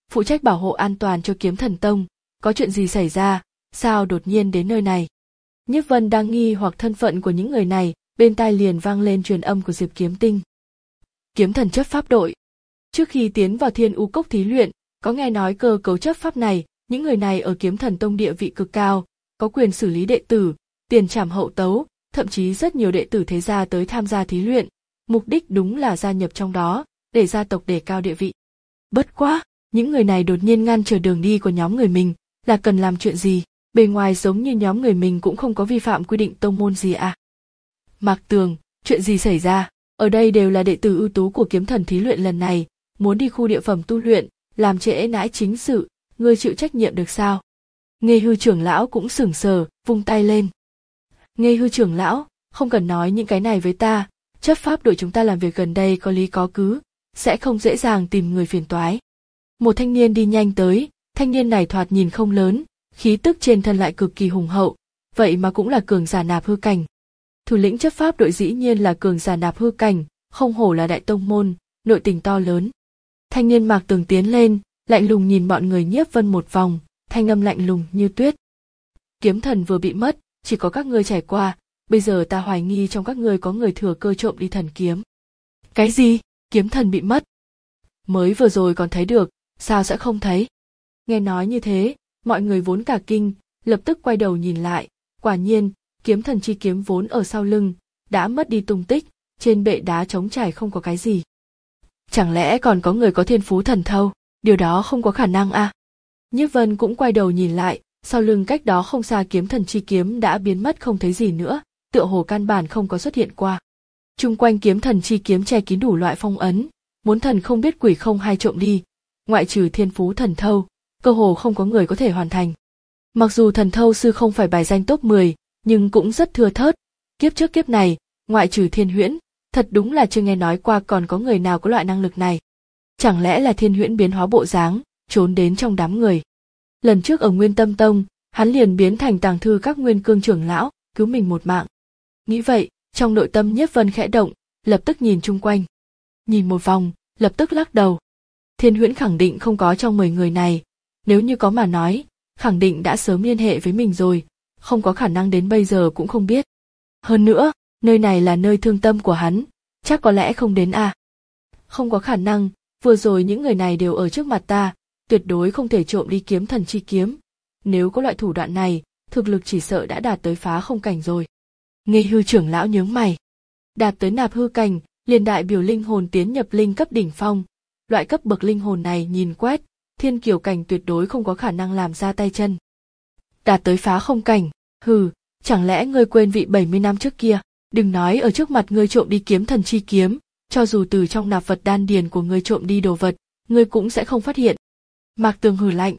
phụ trách bảo hộ an toàn cho Kiếm Thần Tông. Có chuyện gì xảy ra, sao đột nhiên đến nơi này? Nhiếp Vân đang nghi hoặc thân phận của những người này, bên tai liền vang lên truyền âm của Diệp Kiếm Tinh. Kiếm thần chấp pháp đội. Trước khi tiến vào Thiên U Cốc thí luyện, có nghe nói cơ cấu chấp pháp này, những người này ở Kiếm Thần Tông địa vị cực cao, có quyền xử lý đệ tử, tiền trảm hậu tấu, thậm chí rất nhiều đệ tử thế gia tới tham gia thí luyện, mục đích đúng là gia nhập trong đó, để gia tộc đề cao địa vị. Bất quá, những người này đột nhiên ngăn trở đường đi của nhóm người mình, là cần làm chuyện gì? Bề ngoài giống như nhóm người mình cũng không có vi phạm quy định tông môn gì à? Mạc Tường, chuyện gì xảy ra? Ở đây đều là đệ tử ưu tú của Kiếm Thần thí luyện lần này, muốn đi khu địa phẩm tu luyện, làm trễ nãi chính sự, ngươi chịu trách nhiệm được sao? Nghê Hư trưởng lão cũng sửng sờ, vung tay lên. Nghê Hư trưởng lão, không cần nói những cái này với ta, chấp pháp đội chúng ta làm việc gần đây có lý có cứ, sẽ không dễ dàng tìm người phiền toái. Một thanh niên đi nhanh tới, thanh niên này thoạt nhìn không lớn, khí tức trên thân lại cực kỳ hùng hậu, vậy mà cũng là cường giả nạp hư cảnh. Thủ lĩnh chấp pháp đội dĩ nhiên là cường giả nạp hư cảnh, không hổ là đại tông môn, nội tình to lớn. Thanh niên Mạc Tường tiến lên, lạnh lùng nhìn bọn người Nhiếp Vân một vòng, thanh âm lạnh lùng như tuyết. Kiếm thần vừa bị mất, chỉ có các ngươi trải qua, bây giờ ta hoài nghi trong các ngươi có người thừa cơ trộm đi thần kiếm. Cái gì? Kiếm thần bị mất? Mới vừa rồi còn thấy được, sao sẽ không thấy? Nghe nói như thế, mọi người vốn cả kinh, lập tức quay đầu nhìn lại, quả nhiên, kiếm thần chi kiếm vốn ở sau lưng, đã mất đi tung tích, trên bệ đá trống trải không có cái gì. Chẳng lẽ còn có người có thiên phú thần thâu, điều đó không có khả năng à? Nhiếp Vân cũng quay đầu nhìn lại, sau lưng cách đó không xa kiếm thần chi kiếm đã biến mất không thấy gì nữa, tựa hồ căn bản không có xuất hiện qua. Chung quanh kiếm thần chi kiếm che kín đủ loại phong ấn, muốn thần không biết quỷ không hay trộm đi, ngoại trừ thiên phú thần thâu, cơ hồ không có người có thể hoàn thành. Mặc dù thần thâu sư không phải bài danh top mười, nhưng cũng rất thưa thớt, kiếp trước kiếp này, ngoại trừ Thiên Huyễn, thật đúng là chưa nghe nói qua còn có người nào có loại năng lực này. Chẳng lẽ là Thiên Huyễn biến hóa bộ dáng, trốn đến trong đám người. Lần trước ở Nguyên Tâm Tông, hắn liền biến thành tàng thư các Nguyên Cương trưởng lão, cứu mình một mạng. Nghĩ vậy, trong nội tâm Nhiếp Vân khẽ động, lập tức nhìn chung quanh. Nhìn một vòng, lập tức lắc đầu. Thiên Huyễn khẳng định không có trong mười người này, nếu như có mà nói, khẳng định đã sớm liên hệ với mình rồi, không có khả năng đến bây giờ cũng không biết. Hơn nữa, nơi này là nơi thương tâm của hắn, chắc có lẽ không đến à. Không có khả năng, vừa rồi những người này đều ở trước mặt ta, tuyệt đối không thể trộm đi kiếm thần chi kiếm. Nếu có loại thủ đoạn này, thực lực chỉ sợ đã đạt tới phá không cảnh rồi. Nghê Hư trưởng lão nhướng mày. Đạt tới nạp hư cảnh, liền đại biểu linh hồn tiến nhập linh cấp đỉnh phong. Loại cấp bậc linh hồn này nhìn quét, thiên kiều cảnh tuyệt đối không có khả năng làm ra tay chân. Đạt tới phá không cảnh, hừ, chẳng lẽ ngươi quên vị bảy mươi năm trước kia, đừng nói ở trước mặt ngươi trộm đi kiếm thần chi kiếm, cho dù từ trong nạp vật đan điền của ngươi trộm đi đồ vật, ngươi cũng sẽ không phát hiện. Mạc Tường hừ lạnh.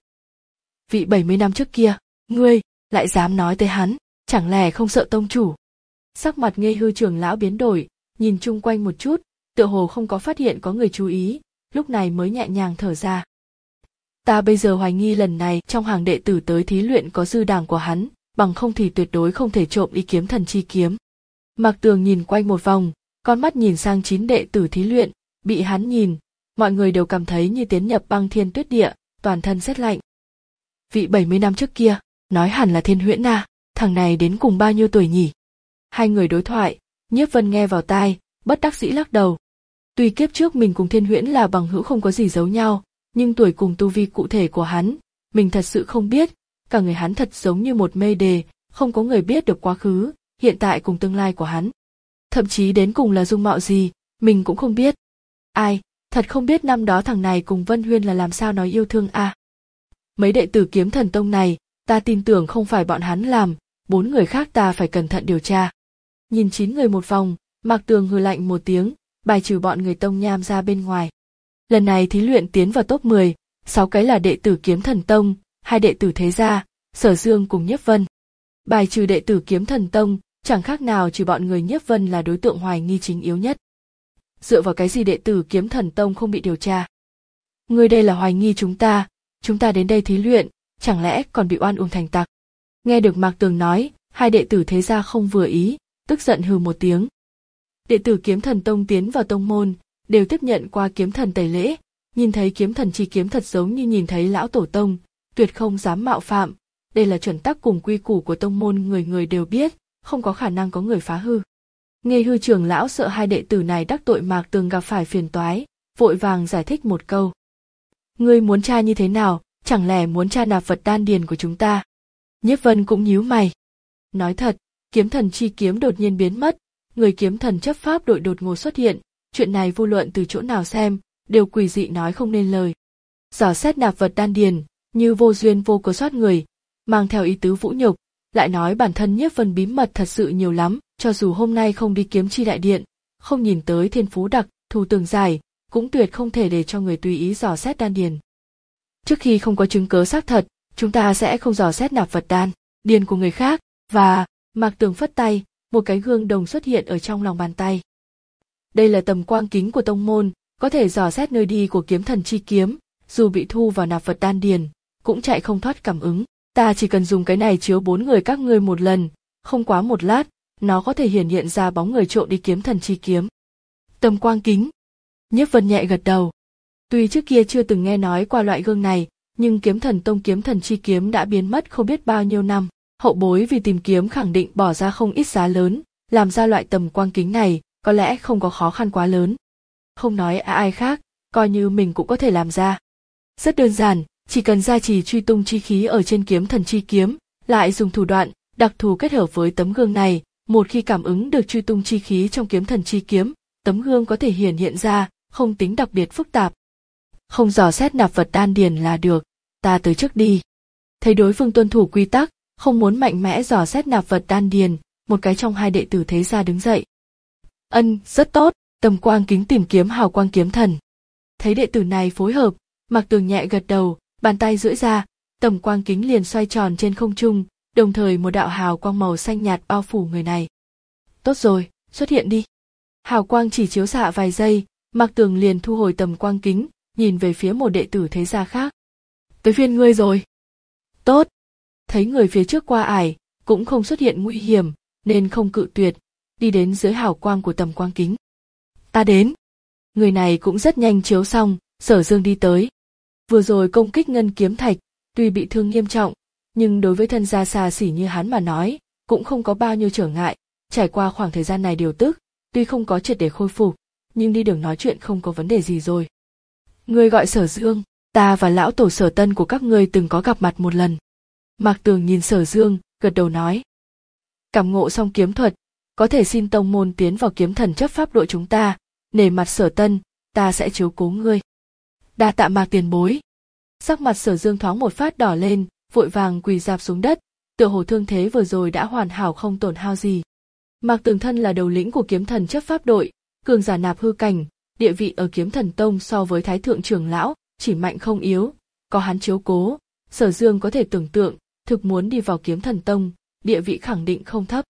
Vị bảy mươi năm trước kia, ngươi, lại dám nói tới hắn, chẳng lẽ không sợ tông chủ? Sắc mặt Nghê Hư trưởng lão biến đổi, nhìn chung quanh một chút, tựa hồ không có phát hiện có người chú ý, lúc này mới nhẹ nhàng thở ra. Ta bây giờ hoài nghi lần này trong hàng đệ tử tới thí luyện có dư đảng của hắn, bằng không thì tuyệt đối không thể trộm đi kiếm thần chi kiếm. Mạc Tường nhìn quanh một vòng, con mắt nhìn sang chín đệ tử thí luyện, bị hắn nhìn, mọi người đều cảm thấy như tiến nhập băng thiên tuyết địa, toàn thân rét lạnh. Vị bảy mươi năm trước kia, nói hẳn là Thiên Huyễn à, thằng này đến cùng bao nhiêu tuổi nhỉ? Hai người đối thoại, Nhiếp Vân nghe vào tai, bất đắc dĩ lắc đầu. Tuy kiếp trước mình cùng Thiên Huyễn là bằng hữu không có gì giấu nhau, nhưng tuổi cùng tu vi cụ thể của hắn, mình thật sự không biết, cả người hắn thật giống như một mê đề, không có người biết được quá khứ, hiện tại cùng tương lai của hắn. Thậm chí đến cùng là dung mạo gì, mình cũng không biết. Ai, thật không biết năm đó thằng này cùng Vân Huyên là làm sao nói yêu thương à. Mấy đệ tử Kiếm Thần Tông này, ta tin tưởng không phải bọn hắn làm, bốn người khác ta phải cẩn thận điều tra. Nhìn chín người một vòng, Mạc Tường hừ lạnh một tiếng, bài trừ bọn người Tông Nham ra bên ngoài. Lần này thí luyện tiến vào top mười, sáu cái là đệ tử Kiếm Thần Tông, hai đệ tử Thế Gia, Sở Dương cùng Nhiếp Vân. Bài trừ đệ tử Kiếm Thần Tông, chẳng khác nào trừ bọn người Nhiếp Vân là đối tượng hoài nghi chính yếu nhất. Dựa vào cái gì đệ tử Kiếm Thần Tông không bị điều tra? Ngươi đây là hoài nghi chúng ta, chúng ta đến đây thí luyện, chẳng lẽ còn bị oan uổng thành tặc? Nghe được Mạc Tường nói, hai đệ tử Thế Gia không vừa ý, tức giận hừ một tiếng. Đệ tử Kiếm Thần Tông tiến vào tông môn, đều tiếp nhận qua kiếm thần tẩy lễ, Nhìn thấy kiếm thần chi kiếm thật giống như nhìn thấy lão tổ tông, tuyệt không dám mạo phạm. Đây là chuẩn tắc cùng quy củ của tông môn, người người đều biết, không có khả năng có người phá hư. Nghê Hư trưởng lão sợ hai đệ tử này đắc tội Mạc Tường gặp phải phiền toái, vội vàng giải thích một câu. Ngươi muốn tra như thế nào, chẳng lẽ muốn tra nạp vật đan điền của chúng ta? Nhiếp Vân cũng nhíu mày. Nói thật, kiếm thần chi kiếm đột nhiên biến mất, người kiếm thần chấp pháp đội đột ngột xuất hiện, chuyện này vô luận từ chỗ nào xem, đều quỷ dị nói không nên lời. Dò xét nạp vật đan điền, như vô duyên vô cớ soát người, mang theo ý tứ vũ nhục, lại nói bản thân Nhiếp Vân bí mật thật sự nhiều lắm, cho dù hôm nay không đi kiếm chi đại điện, không nhìn tới thiên phú đặc thù tường giải, cũng tuyệt không thể để cho người tùy ý dò xét đan điền. Trước khi không có chứng cớ xác thật, chúng ta sẽ không dò xét nạp vật đan điền của người khác. Và Mạc Tường phất tay, một cái gương đồng xuất hiện ở trong lòng bàn tay. Đây là tầm quang kính của tông môn, có thể dò xét nơi đi của kiếm thần chi kiếm, dù bị thu vào nạp vật đan điền, cũng chạy không thoát cảm ứng. Ta chỉ cần dùng cái này chiếu bốn người các ngươi một lần, không quá một lát, nó có thể hiển hiện ra bóng người trộm đi kiếm thần chi kiếm. Tầm quang kính. Nhiếp Vân nhẹ gật đầu. Tuy trước kia chưa từng nghe nói qua loại gương này, nhưng kiếm thần tông kiếm thần chi kiếm đã biến mất không biết bao nhiêu năm. Hậu bối vì tìm kiếm khẳng định bỏ ra không ít giá lớn, làm ra loại tầm quang kính này, có lẽ không có khó khăn quá lớn. Không nói ai khác, coi như mình cũng có thể làm ra. Rất đơn giản, chỉ cần gia trì truy tung chi khí ở trên kiếm thần chi kiếm, lại dùng thủ đoạn đặc thù kết hợp với tấm gương này, một khi cảm ứng được truy tung chi khí trong kiếm thần chi kiếm, tấm gương có thể hiển hiện ra, không tính đặc biệt phức tạp. Không dò xét nạp vật đan điền là được, ta tới trước đi. Thấy đối phương tuân thủ quy tắc, không muốn mạnh mẽ dò xét nạp vật đan điền, một cái trong hai đệ tử thế gia đứng dậy. Ân, rất tốt, tầm quang kính tìm kiếm hào quang kiếm thần. Thấy đệ tử này phối hợp, Mạc Tường nhẹ gật đầu, bàn tay duỗi ra, tầm quang kính liền xoay tròn trên không trung, đồng thời một đạo hào quang màu xanh nhạt bao phủ người này. Tốt rồi, xuất hiện đi. Hào quang chỉ chiếu xạ vài giây, Mạc Tường liền thu hồi tầm quang kính, nhìn về phía một đệ tử thế gia khác. Tới phiên ngươi rồi. Tốt. Thấy người phía trước qua ải, cũng không xuất hiện nguy hiểm, nên không cự tuyệt, đi đến dưới hào quang của tầm quang kính. Ta đến. Người này cũng rất nhanh chiếu xong, Sở Dương đi tới. Vừa rồi công kích ngân kiếm thạch, tuy bị thương nghiêm trọng, nhưng đối với thân gia xa xỉ như hắn mà nói, cũng không có bao nhiêu trở ngại. Trải qua khoảng thời gian này điều tức, tuy không có triệt để khôi phục, nhưng đi đường nói chuyện không có vấn đề gì rồi. Ngươi gọi Sở Dương, ta và lão tổ Sở Tân của các ngươi từng có gặp mặt một lần. Mạc Tường nhìn Sở Dương, gật đầu nói. Cảm ngộ xong kiếm thuật, có thể xin tông môn tiến vào kiếm thần chấp pháp đội chúng ta, nể mặt Sở Tân, ta sẽ chiếu cố ngươi. Đa tạ Mạc tiền bối. Sắc mặt Sở Dương thoáng một phát đỏ lên, vội vàng quỳ rạp xuống đất, tựa hồ thương thế vừa rồi đã hoàn hảo không tổn hao gì. Mạc Tường thân là đầu lĩnh của kiếm thần chấp pháp đội, cường giả nạp hư cảnh, địa vị ở kiếm thần tông so với thái thượng trưởng lão, chỉ mạnh không yếu, có hắn chiếu cố, Sở Dương có thể tưởng tượng, thực muốn đi vào kiếm thần tông, địa vị khẳng định không thấp.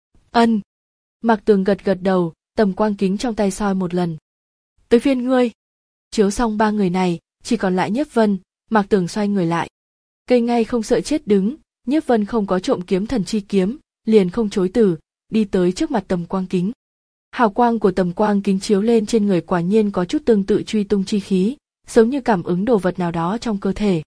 Ân. Mạc Tường gật gật đầu, tầm quang kính trong tay soi một lần. Tới phiên ngươi. Chiếu xong ba người này, chỉ còn lại Nhiếp Vân, Mạc Tường xoay người lại. Cây ngay không sợ chết đứng, Nhiếp Vân không có trộm kiếm thần chi kiếm, liền không chối từ, đi tới trước mặt tầm quang kính. Hào quang của tầm quang kính chiếu lên trên người quả nhiên có chút tương tự truy tung chi khí, giống như cảm ứng đồ vật nào đó trong cơ thể.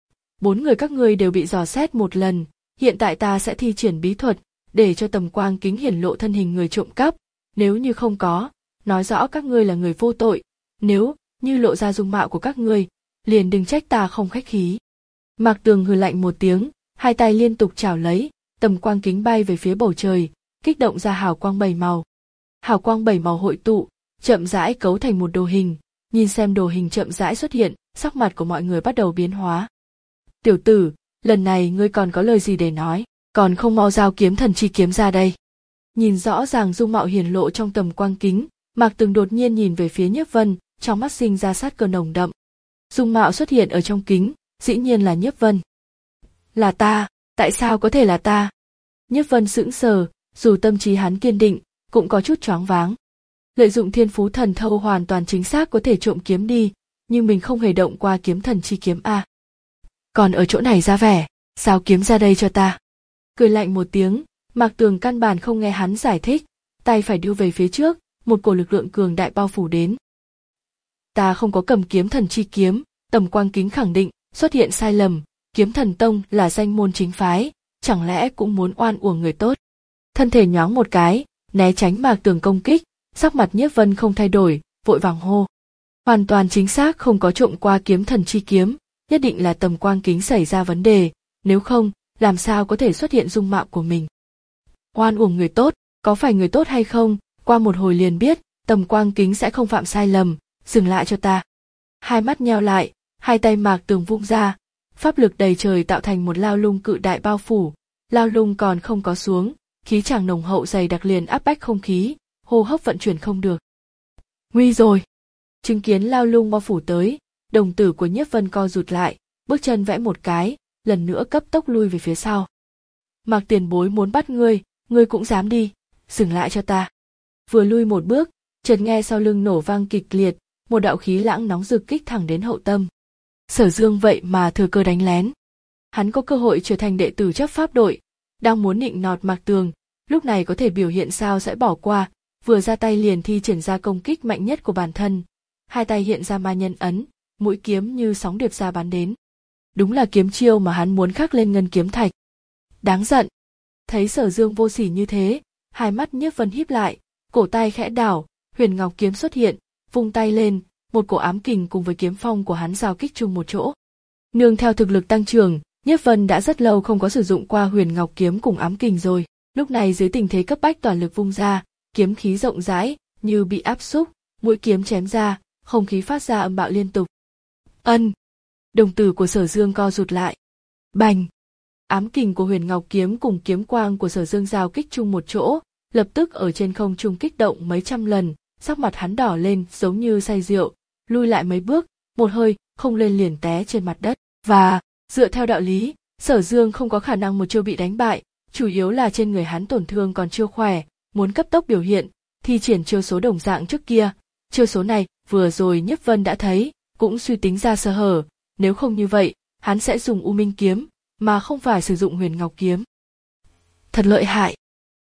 Bốn người các ngươi đều bị dò xét một lần, hiện tại ta sẽ thi triển bí thuật, để cho tầm quang kính hiển lộ thân hình người trộm cắp, nếu như không có, nói rõ các ngươi là người vô tội, nếu như lộ ra dung mạo của các ngươi, liền đừng trách ta không khách khí. Mạc Tường hừ lạnh một tiếng, hai tay liên tục chảo lấy, tầm quang kính bay về phía bầu trời, kích động ra hào quang bảy màu. Hào quang bảy màu hội tụ, chậm rãi cấu thành một đồ hình, nhìn xem đồ hình chậm rãi xuất hiện, sắc mặt của mọi người bắt đầu biến hóa. Tiểu tử, lần này ngươi còn có lời gì để nói, còn không mau giao kiếm thần chi kiếm ra đây. Nhìn rõ ràng dung mạo hiển lộ trong tầm quang kính, Mạc Tường đột nhiên nhìn về phía Nhiếp Vân, trong mắt sinh ra sát cơ nồng đậm. Dung mạo xuất hiện ở trong kính, dĩ nhiên là Nhiếp Vân. Là ta, tại sao có thể là ta? Nhiếp Vân sững sờ, dù tâm trí hắn kiên định, cũng có chút choáng váng. Lợi dụng thiên phú thần thâu hoàn toàn chính xác có thể trộm kiếm đi, nhưng mình không hề động qua kiếm thần chi kiếm a. Còn ở chỗ này ra vẻ, sao kiếm ra đây cho ta? Cười lạnh một tiếng, Mạc Tường căn bản không nghe hắn giải thích, tay phải đưa về phía trước, một cổ lực lượng cường đại bao phủ đến. Ta không có cầm kiếm thần chi kiếm, Tầm Quang Kính khẳng định, xuất hiện sai lầm, Kiếm Thần Tông là danh môn chính phái, chẳng lẽ cũng muốn oan uổng người tốt. Thân thể nhoáng một cái, né tránh Mạc Tường công kích, sắc mặt Nhiếp Vân không thay đổi, vội vàng hô. Hoàn toàn chính xác không có trộm qua kiếm thần chi kiếm, nhất định là Tầm Quang Kính xảy ra vấn đề, nếu không, làm sao có thể xuất hiện dung mạo của mình. Oan uổng người tốt, có phải người tốt hay không, qua một hồi liền biết, Tầm Quang Kính sẽ không phạm sai lầm, dừng lại cho ta. Hai mắt nheo lại, hai tay Mạc Tường vung ra, pháp lực đầy trời tạo thành một lao lung cự đại bao phủ, lao lung còn không có xuống, khí tràng nồng hậu dày đặc liền áp bách không khí, hô hấp vận chuyển không được. Nguy rồi! Chứng kiến lao lung bao phủ tới, đồng tử của Nhiếp Vân co rụt lại, bước chân vẽ một cái, lần nữa cấp tốc lui về phía sau. Mạc tiền bối muốn bắt ngươi, ngươi cũng dám đi, dừng lại cho ta. Vừa lui một bước, chợt nghe sau lưng nổ vang kịch liệt, một đạo khí lãng nóng rực kích thẳng đến hậu tâm. Sở Dương vậy mà thừa cơ đánh lén. Hắn có cơ hội trở thành đệ tử chấp pháp đội, đang muốn nịnh nọt Mạc Tường, lúc này có thể biểu hiện sao sẽ bỏ qua, vừa ra tay liền thi triển ra công kích mạnh nhất của bản thân. Hai tay hiện ra ma nhân ấn, mũi kiếm như sóng điệp ra bắn đến. Đúng là kiếm chiêu mà hắn muốn khắc lên ngân kiếm thạch. Đáng giận. Thấy Sở Dương vô sỉ như thế, hai mắt Nhiếp Vân híp lại, cổ tay khẽ đảo, huyền ngọc kiếm xuất hiện, vung tay lên, một cổ ám kình cùng với kiếm phong của hắn giao kích chung một chỗ. Nương theo thực lực tăng trưởng, Nhiếp Vân đã rất lâu không có sử dụng qua huyền ngọc kiếm cùng ám kình rồi, lúc này dưới tình thế cấp bách toàn lực vung ra, kiếm khí rộng rãi, như bị áp xúc, mũi kiếm chém ra, không khí phát ra âm bạo liên tục. Ân! Đồng tử của Sở Dương co rụt lại. Bành! Ám kình của huyền ngọc kiếm cùng kiếm quang của Sở Dương giao kích chung một chỗ, lập tức ở trên không trung kích động mấy trăm lần, sắc mặt hắn đỏ lên giống như say rượu, lui lại mấy bước, một hơi, không lên liền té trên mặt đất. Và, dựa theo đạo lý, Sở Dương không có khả năng một chiêu bị đánh bại, chủ yếu là trên người hắn tổn thương còn chưa khỏe, muốn cấp tốc biểu hiện, thi triển chiêu số đồng dạng trước kia. Chiêu số này, vừa rồi Nhiếp Vân đã thấy, cũng suy tính ra sơ hở, nếu không như vậy, hắn sẽ dùng U Minh kiếm, mà không phải sử dụng huyền ngọc kiếm. Thật lợi hại.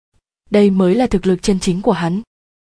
Đây mới là thực lực chân chính của hắn.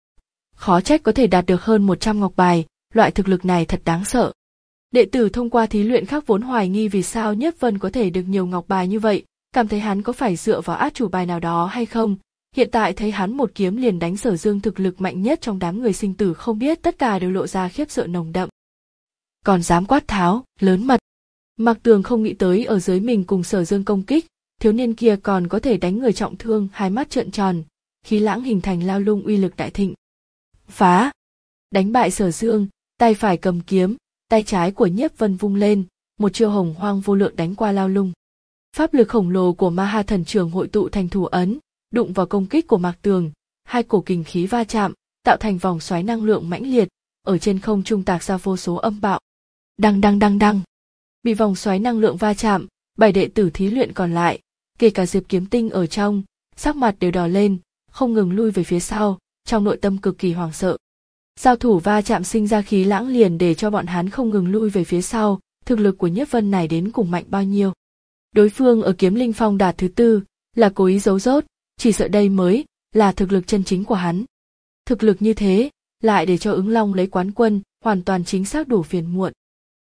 Khó trách có thể đạt được hơn một trăm ngọc bài, loại thực lực này thật đáng sợ. Đệ tử thông qua thí luyện khác vốn hoài nghi vì sao Nhiếp Vân có thể được nhiều ngọc bài như vậy, cảm thấy hắn có phải dựa vào át chủ bài nào đó hay không. Hiện tại thấy hắn một kiếm liền đánh Sở Dương thực lực mạnh nhất trong đám người sinh tử không biết, tất cả đều lộ ra khiếp sợ nồng đậm. Còn dám quát tháo, lớn mật. Mạc Tường không nghĩ tới ở dưới mình cùng Sở Dương công kích, thiếu niên kia còn có thể đánh người trọng thương, hai mắt trợn tròn, khí lãng hình thành lao lung uy lực đại thịnh. Phá! Đánh bại Sở Dương, tay phải cầm kiếm, tay trái của Nhiếp Vân vung lên, một chiêu hồng hoang vô lượng đánh qua lao lung. Pháp lực khổng lồ của Ma Ha Thần Trường hội tụ thành thủ ấn, đụng vào công kích của Mạc Tường, hai cổ kình khí va chạm, tạo thành vòng xoáy năng lượng mãnh liệt, ở trên không trung tạc ra vô số âm bạo. Đăng đăng đăng đăng. Bị vòng xoáy năng lượng va chạm, bảy đệ tử thí luyện còn lại, kể cả Diệp Kiếm Tinh ở trong, sắc mặt đều đỏ lên, không ngừng lui về phía sau, trong nội tâm cực kỳ hoảng sợ. Giao thủ va chạm sinh ra khí lãng liền để cho bọn hắn không ngừng lui về phía sau, thực lực của Nhiếp Vân này đến cùng mạnh bao nhiêu. Đối phương ở Kiếm Linh Phong đạt thứ tư, là cố ý giấu dốt, chỉ sợ đây mới là thực lực chân chính của hắn. Thực lực như thế, lại để cho Ứng Long lấy quán quân, hoàn toàn chính xác đủ phiền muộn.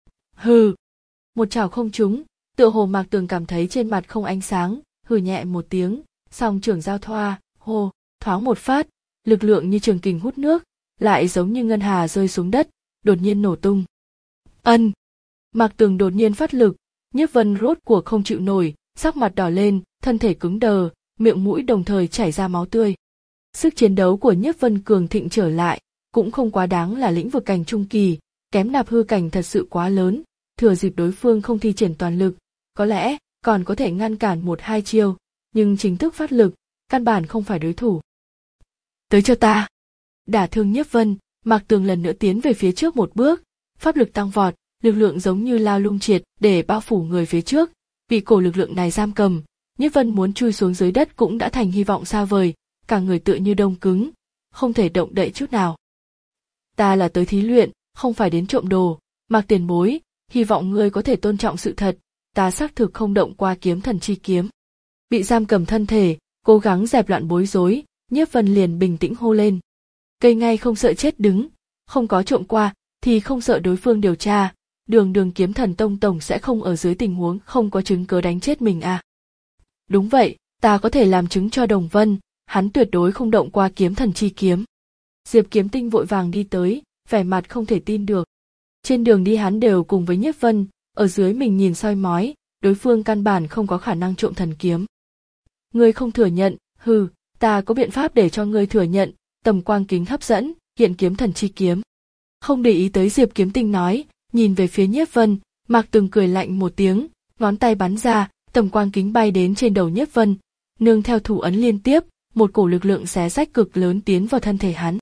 Hừ! Một chảo không trúng, tựa hồ Mạc Tường cảm thấy trên mặt không ánh sáng, hừ nhẹ một tiếng, song trưởng giao thoa, hô, thoáng một phát, lực lượng như trường kình hút nước, lại giống như ngân hà rơi xuống đất, đột nhiên nổ tung. Ân! Mạc Tường đột nhiên phát lực, Nhiếp Vân rốt cuộc không chịu nổi, sắc mặt đỏ lên, thân thể cứng đờ, miệng mũi đồng thời chảy ra máu tươi. Sức chiến đấu của Nhiếp Vân cường thịnh trở lại, cũng không quá đáng là lĩnh vực cảnh trung kỳ, kém nạp hư cảnh thật sự quá lớn, thừa dịp đối phương không thi triển toàn lực, có lẽ còn có thể ngăn cản một hai chiêu, nhưng chính thức phát lực, căn bản không phải đối thủ. Tới cho ta! Đả thương Nhiếp Vân, Mạc Tường lần nữa tiến về phía trước một bước, pháp lực tăng vọt, lực lượng giống như lao lung triệt để bao phủ người phía trước, bị cổ lực lượng này giam cầm, Nhiếp Vân muốn chui xuống dưới đất cũng đã thành hy vọng xa vời, cả người tựa như đông cứng, không thể động đậy chút nào. Ta là tới thí luyện, không phải đến trộm đồ, Mạc tiền bối, hy vọng ngươi có thể tôn trọng sự thật, ta xác thực không động qua kiếm thần chi kiếm. Bị giam cầm thân thể, cố gắng dẹp loạn bối rối, Nhiếp Vân liền bình tĩnh hô lên. Cây ngay không sợ chết đứng, không có trộm qua, thì không sợ đối phương điều tra, đường đường Kiếm Thần Tông tổng sẽ không ở dưới tình huống không có chứng cớ đánh chết mình à. Đúng vậy, ta có thể làm chứng cho Đồng Vân, hắn tuyệt đối không động qua kiếm thần chi kiếm. Diệp Kiếm Tinh vội vàng đi tới, vẻ mặt không thể tin được. Trên đường đi hắn đều cùng với Nhiếp Vân, ở dưới mình nhìn soi mói, đối phương căn bản không có khả năng trộm thần kiếm. Ngươi không thừa nhận, hừ, ta có biện pháp để cho ngươi thừa nhận, tầm quang kính hấp dẫn, hiện kiếm thần chi kiếm. Không để ý tới Diệp Kiếm Tinh nói, nhìn về phía Nhiếp Vân, Mạc Tường cười lạnh một tiếng, ngón tay bắn ra, tầm quang kính bay đến trên đầu Nhiếp Vân, nương theo thủ ấn liên tiếp, một cổ lực lượng xé rách cực lớn tiến vào thân thể hắn.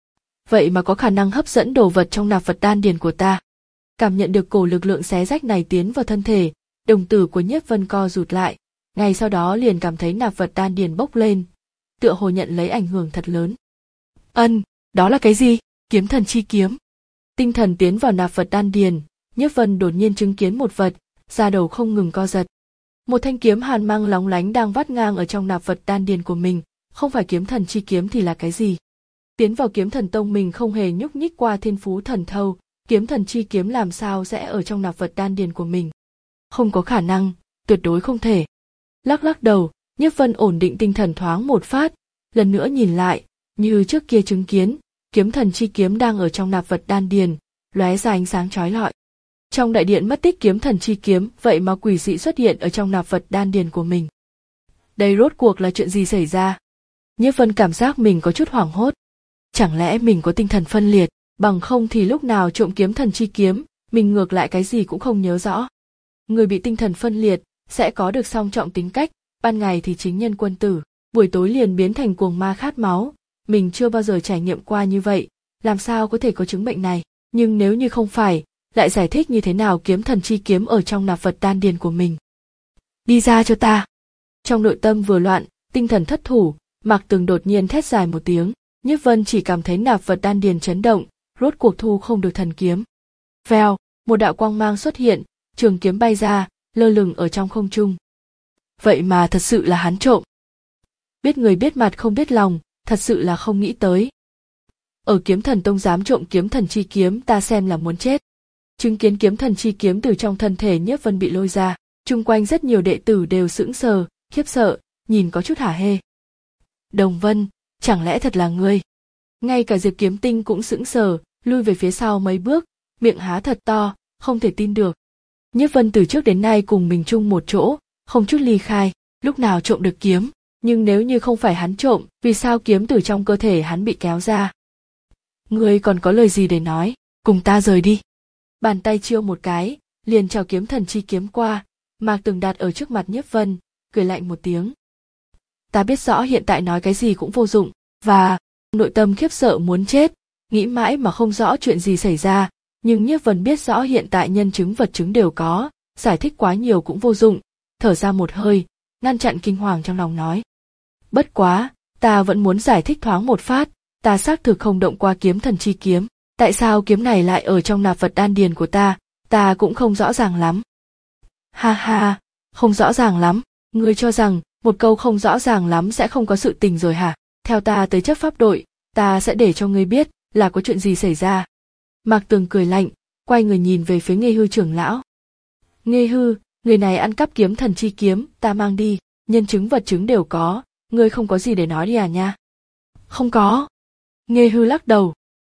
Vậy mà có khả năng hấp dẫn đồ vật trong nạp vật đan điền của ta. Cảm nhận được cổ lực lượng xé rách này tiến vào thân thể, đồng tử của Nhiếp Vân co rụt lại, ngay sau đó liền cảm thấy nạp vật đan điền bốc lên, tựa hồ nhận lấy ảnh hưởng thật lớn. Ân, đó là cái gì? Kiếm thần chi kiếm. Tinh thần tiến vào nạp vật đan điền, Nhiếp Vân đột nhiên chứng kiến một vật, da đầu không ngừng co giật. Một thanh kiếm hàn mang lóng lánh đang vắt ngang ở trong nạp vật đan điền của mình, không phải kiếm thần chi kiếm thì là cái gì? Tiến vào Kiếm Thần Tông mình không hề nhúc nhích qua thiên phú thần thâu, kiếm thần chi kiếm làm sao sẽ ở trong nạp vật đan điền của mình? Không có khả năng, tuyệt đối không thể. Lắc lắc đầu, Nhiếp Vân ổn định tinh thần thoáng một phát, lần nữa nhìn lại, như trước kia chứng kiến, kiếm thần chi kiếm đang ở trong nạp vật đan điền, lóe ra ánh sáng chói lọi. Trong đại điện mất tích kiếm thần chi kiếm, vậy mà quỷ dị xuất hiện ở trong nạp vật đan điền của mình. Đây rốt cuộc là chuyện gì xảy ra? Nhiếp Vân cảm giác mình có chút hoảng hốt. Chẳng lẽ mình có tinh thần phân liệt, bằng không thì lúc nào trộm kiếm thần chi kiếm, mình ngược lại cái gì cũng không nhớ rõ. Người bị tinh thần phân liệt sẽ có được song trọng tính cách, ban ngày thì chính nhân quân tử, buổi tối liền biến thành cuồng ma khát máu. Mình chưa bao giờ trải nghiệm qua như vậy, làm sao có thể có chứng bệnh này? Nhưng nếu như không phải, lại giải thích như thế nào kiếm thần chi kiếm ở trong nạp vật đan điền của mình? Đi ra cho ta! Trong nội tâm vừa loạn, tinh thần thất thủ, Mạc Tường đột nhiên thét dài một tiếng, Nhiếp Vân chỉ cảm thấy nạp vật đan điền chấn động, rốt cuộc thu không được thần kiếm. Vèo, một đạo quang mang xuất hiện, trường kiếm bay ra, lơ lửng ở trong không trung. Vậy mà thật sự là hắn trộm. Biết người biết mặt không biết lòng, thật sự là không nghĩ tới. Ở Kiếm Thần Tông dám trộm kiếm thần chi kiếm, ta xem là muốn chết. Chứng kiến kiếm thần chi kiếm từ trong thân thể Nhiếp Vân bị lôi ra, chung quanh rất nhiều đệ tử đều sững sờ, khiếp sợ, nhìn có chút hả hê. Đồng Vân, chẳng lẽ thật là ngươi? Ngay cả Diệp Kiếm Tinh cũng sững sờ, lui về phía sau mấy bước, miệng há thật to, không thể tin được. Nhiếp Vân từ trước đến nay cùng mình chung một chỗ, không chút ly khai, lúc nào trộm được kiếm, nhưng nếu như không phải hắn trộm, vì sao kiếm từ trong cơ thể hắn bị kéo ra? Ngươi còn có lời gì để nói, cùng ta rời đi. Bàn tay chiêu một cái, liền chào kiếm thần chi kiếm qua, Mạc Tường đặt ở trước mặt Nhiếp Vân, cười lạnh một tiếng. Ta biết rõ hiện tại nói cái gì cũng vô dụng, và nội tâm khiếp sợ muốn chết, nghĩ mãi mà không rõ chuyện gì xảy ra, nhưng Nhiếp Vân biết rõ hiện tại nhân chứng vật chứng đều có, giải thích quá nhiều cũng vô dụng, thở ra một hơi, ngăn chặn kinh hoàng trong lòng nói. Bất quá, ta vẫn muốn giải thích thoáng một phát, ta xác thực không động qua kiếm thần chi kiếm, tại sao kiếm này lại ở trong nạp vật đan điền của ta, ta cũng không rõ ràng lắm. Ha ha, không rõ ràng lắm, ngươi cho rằng một câu không rõ ràng lắm sẽ không có sự tình rồi hả? Theo ta tới chấp pháp đội, ta sẽ để cho ngươi biết là có chuyện gì xảy ra. Mạc Tường cười lạnh, quay người nhìn về phía Nghê Hư trưởng lão. Nghê Hư, người này ăn cắp kiếm thần chi kiếm, ta mang đi, nhân chứng vật chứng đều có, ngươi không có gì để nói đi à nha? Không có. Nghê Hư lắc đầu.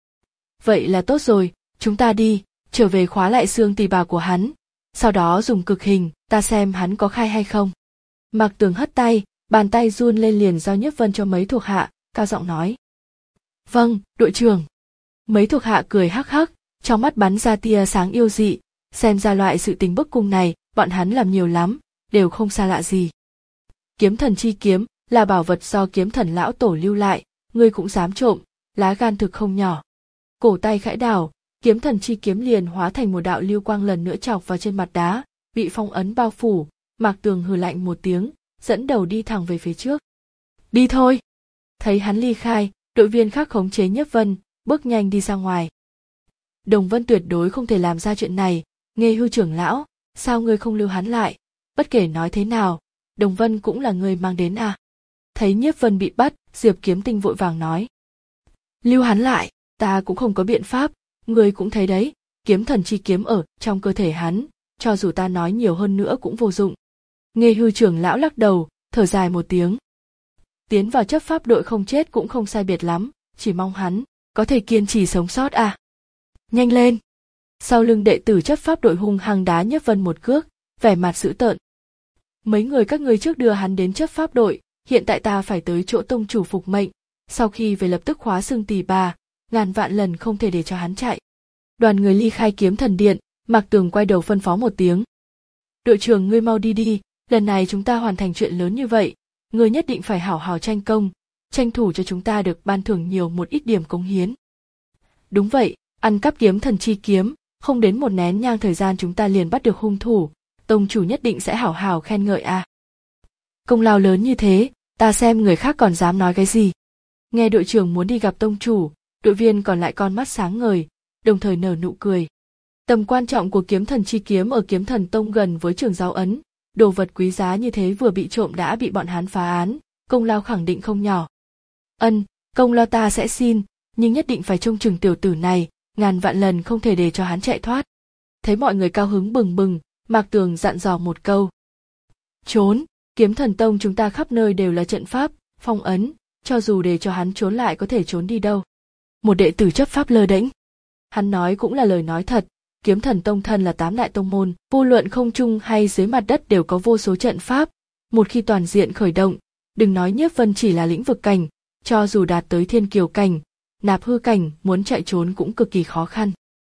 Vậy là tốt rồi, chúng ta đi, trở về khóa lại xương tỳ bà của hắn, sau đó dùng cực hình, ta xem hắn có khai hay không. Mạc Tường hất tay, bàn tay run lên liền giao Nhiếp Vân cho mấy thuộc hạ, cao giọng nói. Vâng, đội trưởng. Mấy thuộc hạ cười hắc hắc, trong mắt bắn ra tia sáng yêu dị, xem ra loại sự tình bức cung này, bọn hắn làm nhiều lắm, đều không xa lạ gì. Kiếm thần chi kiếm là bảo vật do kiếm thần lão tổ lưu lại, ngươi cũng dám trộm, lá gan thực không nhỏ. Cổ tay khẽ đảo, kiếm thần chi kiếm liền hóa thành một đạo lưu quang lần nữa chọc vào trên mặt đá, bị phong ấn bao phủ. Mạc Tường hừ lạnh một tiếng, dẫn đầu đi thẳng về phía trước. Đi thôi. Thấy hắn ly khai, đội viên khác khống chế Nhiếp Vân, bước nhanh đi ra ngoài. Đồng Vân tuyệt đối không thể làm ra chuyện này, Nghê Hư trưởng lão, sao ngươi không lưu hắn lại? Bất kể nói thế nào, Đồng Vân cũng là người mang đến à? Thấy Nhiếp Vân bị bắt, Diệp Kiếm Tinh vội vàng nói. Lưu hắn lại, ta cũng không có biện pháp, Ngươi cũng thấy đấy, kiếm thần chi kiếm ở trong cơ thể hắn, cho dù ta nói nhiều hơn nữa cũng vô dụng. Nghê Hư trưởng lão lắc đầu, thở dài một tiếng. Tiến vào chấp pháp đội không chết cũng không sai biệt lắm, chỉ mong hắn có thể kiên trì sống sót à. Nhanh lên! Sau lưng đệ tử chấp pháp đội hung hăng đá Nhiếp Vân một cước, vẻ mặt dữ tợn. Mấy người các ngươi trước đưa hắn đến chấp pháp đội, hiện tại ta phải tới chỗ tông chủ phục mệnh, sau khi về lập tức khóa xương tỳ bà, ngàn vạn lần không thể để cho hắn chạy. Đoàn người ly khai kiếm thần điện, Mạc Tường quay đầu phân phó một tiếng. Đội trưởng ngươi mau đi đi, lần này chúng ta hoàn thành chuyện lớn như vậy, ngươi nhất định phải hảo hảo tranh công, tranh thủ cho chúng ta được ban thưởng nhiều một ít điểm cống hiến. Đúng vậy, ăn cắp kiếm thần chi kiếm, không đến một nén nhang thời gian chúng ta liền bắt được hung thủ, tông chủ nhất định sẽ hảo hảo khen ngợi à. Công lao lớn như thế, ta xem người khác còn dám nói cái gì. Nghe đội trưởng muốn đi gặp tông chủ, đội viên còn lại con mắt sáng ngời, đồng thời nở nụ cười. Tầm quan trọng của kiếm thần chi kiếm ở kiếm thần tông gần với trường giáo ấn, đồ vật quý giá như thế vừa bị trộm đã bị bọn hắn phá án, công lao khẳng định không nhỏ. Ân, công lao ta sẽ xin, nhưng nhất định phải trông chừng tiểu tử này, ngàn vạn lần không thể để cho hắn chạy thoát. Thấy mọi người cao hứng bừng bừng, Mạc Tường dặn dò một câu. Trốn, kiếm thần tông chúng ta khắp nơi đều là trận pháp, phong ấn, cho dù để cho hắn trốn lại có thể trốn đi đâu. Một đệ tử chấp pháp lơ đễnh. Hắn nói cũng là lời nói thật, kiếm thần tông thân là tám đại tông môn, vô luận không trung hay dưới mặt đất đều có vô số trận pháp, một khi toàn diện khởi động, đừng nói Nhiếp Vân chỉ là lĩnh vực cảnh, cho dù đạt tới thiên kiều cảnh, nạp hư cảnh muốn chạy trốn cũng cực kỳ khó khăn.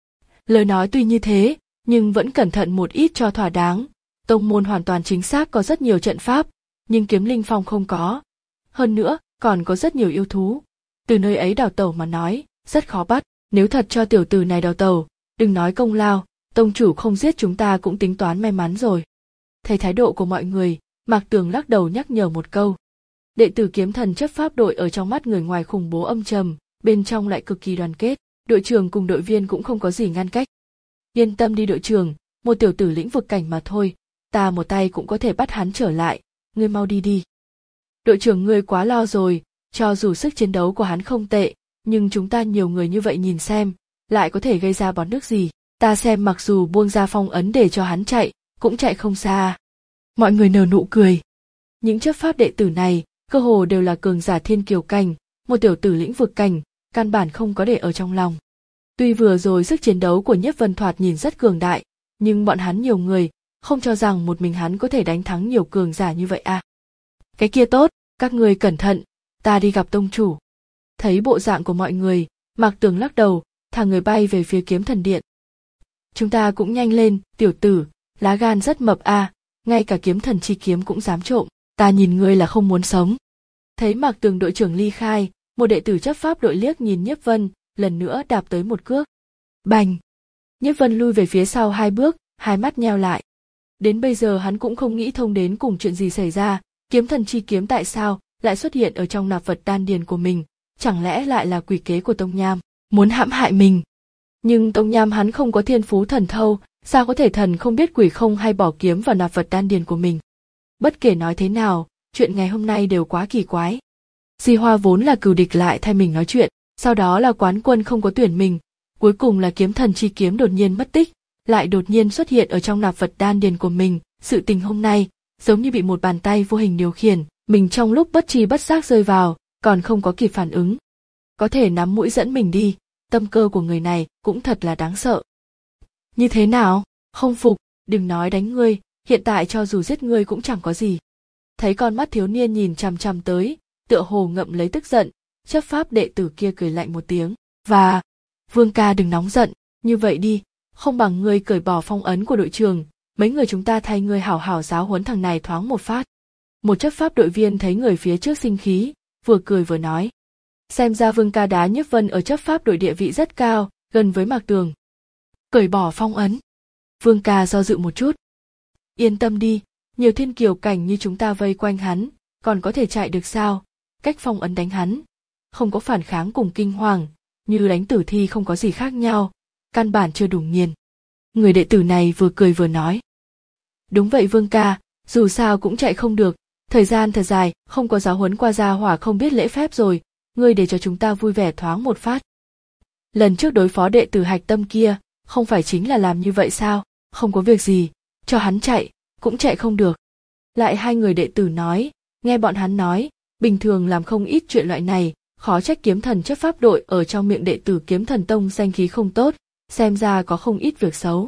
Lời nói tuy như thế, nhưng vẫn cẩn thận một ít cho thỏa đáng, tông môn hoàn toàn chính xác có rất nhiều trận pháp, nhưng kiếm linh phong không có. Hơn nữa, còn có rất nhiều yêu thú. Từ nơi ấy đào tẩu mà nói, rất khó bắt, nếu thật cho tiểu tử này đào tẩu, đừng nói công lao, tông chủ không giết chúng ta cũng tính toán may mắn rồi. Thấy thái độ của mọi người, Mạc Tường lắc đầu nhắc nhở một câu. Đệ tử kiếm thần chấp pháp đội ở trong mắt người ngoài khủng bố âm trầm, bên trong lại cực kỳ đoàn kết, đội trưởng cùng đội viên cũng không có gì ngăn cách. Yên tâm đi đội trưởng, một tiểu tử lĩnh vực cảnh mà thôi, ta một tay cũng có thể bắt hắn trở lại, ngươi mau đi đi. Đội trưởng ngươi quá lo rồi, cho dù sức chiến đấu của hắn không tệ, nhưng chúng ta nhiều người như vậy nhìn xem, lại có thể gây ra bọt nước gì, ta xem mặc dù buông ra phong ấn để cho hắn chạy, cũng chạy không xa. Mọi người nở nụ cười. Những chấp pháp đệ tử này, cơ hồ đều là cường giả thiên kiều cảnh, một tiểu tử lĩnh vực cảnh, căn bản không có để ở trong lòng. Tuy vừa rồi sức chiến đấu của Nhiếp Vân thoạt nhìn rất cường đại, nhưng bọn hắn nhiều người, không cho rằng một mình hắn có thể đánh thắng nhiều cường giả như vậy à. Cái kia tốt, các ngươi cẩn thận, ta đi gặp tông chủ. Thấy bộ dạng của mọi người, Mạc Tường lắc đầu, thả người bay về phía kiếm thần điện. Chúng ta cũng nhanh lên, tiểu tử, lá gan rất mập à, ngay cả kiếm thần chi kiếm cũng dám trộm, ta nhìn ngươi là không muốn sống. Thấy Mạc Tường đội trưởng ly khai, một đệ tử chấp pháp đội liếc nhìn Nhiếp Vân, lần nữa đạp tới một cước. Bành! Nhiếp Vân lui về phía sau hai bước, hai mắt nheo lại. Đến bây giờ hắn cũng không nghĩ thông đến cùng chuyện gì xảy ra, kiếm thần chi kiếm tại sao lại xuất hiện ở trong nạp vật đan điền của mình, chẳng lẽ lại là quỷ kế của Tông Nham, muốn hãm hại mình. Nhưng Tông Nham hắn không có thiên phú thần thâu, sao có thể thần không biết quỷ không hay bỏ kiếm vào nạp vật đan điền của mình. Bất kể nói thế nào, chuyện ngày hôm nay đều quá kỳ quái. Di Hoa vốn là cừu địch lại thay mình nói chuyện, sau đó là quán quân không có tuyển mình, cuối cùng là kiếm thần chi kiếm đột nhiên mất tích, lại đột nhiên xuất hiện ở trong nạp vật đan điền của mình. Sự tình hôm nay giống như bị một bàn tay vô hình điều khiển, mình trong lúc bất tri bất giác rơi vào, còn không có kịp phản ứng. Có thể nắm mũi dẫn mình đi, tâm cơ của người này cũng thật là đáng sợ. Như thế nào? Không phục, đừng nói đánh ngươi, hiện tại cho dù giết ngươi cũng chẳng có gì. Thấy con mắt thiếu niên nhìn chằm chằm tới, tựa hồ ngậm lấy tức giận, chấp pháp đệ tử kia cười lạnh một tiếng, và, Vương ca đừng nóng giận, như vậy đi, không bằng ngươi cởi bỏ phong ấn của đội trưởng, mấy người chúng ta thay ngươi hảo hảo giáo huấn thằng này thoáng một phát. Một chấp pháp đội viên thấy người phía trước sinh khí, vừa cười vừa nói. Xem ra Vương ca đá Nhiếp Vân ở chấp pháp đội địa vị rất cao, gần với Mạc Tường. Cởi bỏ phong ấn. Vương ca do dự một chút. Yên tâm đi, nhiều thiên kiều cảnh như chúng ta vây quanh hắn, còn có thể chạy được sao, cách phong ấn đánh hắn. Không có phản kháng cùng kinh hoàng, như đánh tử thi không có gì khác nhau, căn bản chưa đủ nghiền. Người đệ tử này vừa cười vừa nói. Đúng vậy Vương ca, dù sao cũng chạy không được, thời gian thật dài, không có giáo huấn qua gia hỏa không biết lễ phép rồi, ngươi để cho chúng ta vui vẻ thoáng một phát. Lần trước đối phó đệ tử Hạch Tâm kia, không phải chính là làm như vậy sao? Không có việc gì, cho hắn chạy, cũng chạy không được. Lại hai người đệ tử nói, nghe bọn hắn nói, bình thường làm không ít chuyện loại này, khó trách kiếm thần chấp pháp đội ở trong miệng đệ tử Kiếm Thần Tông danh khí không tốt, xem ra có không ít việc xấu.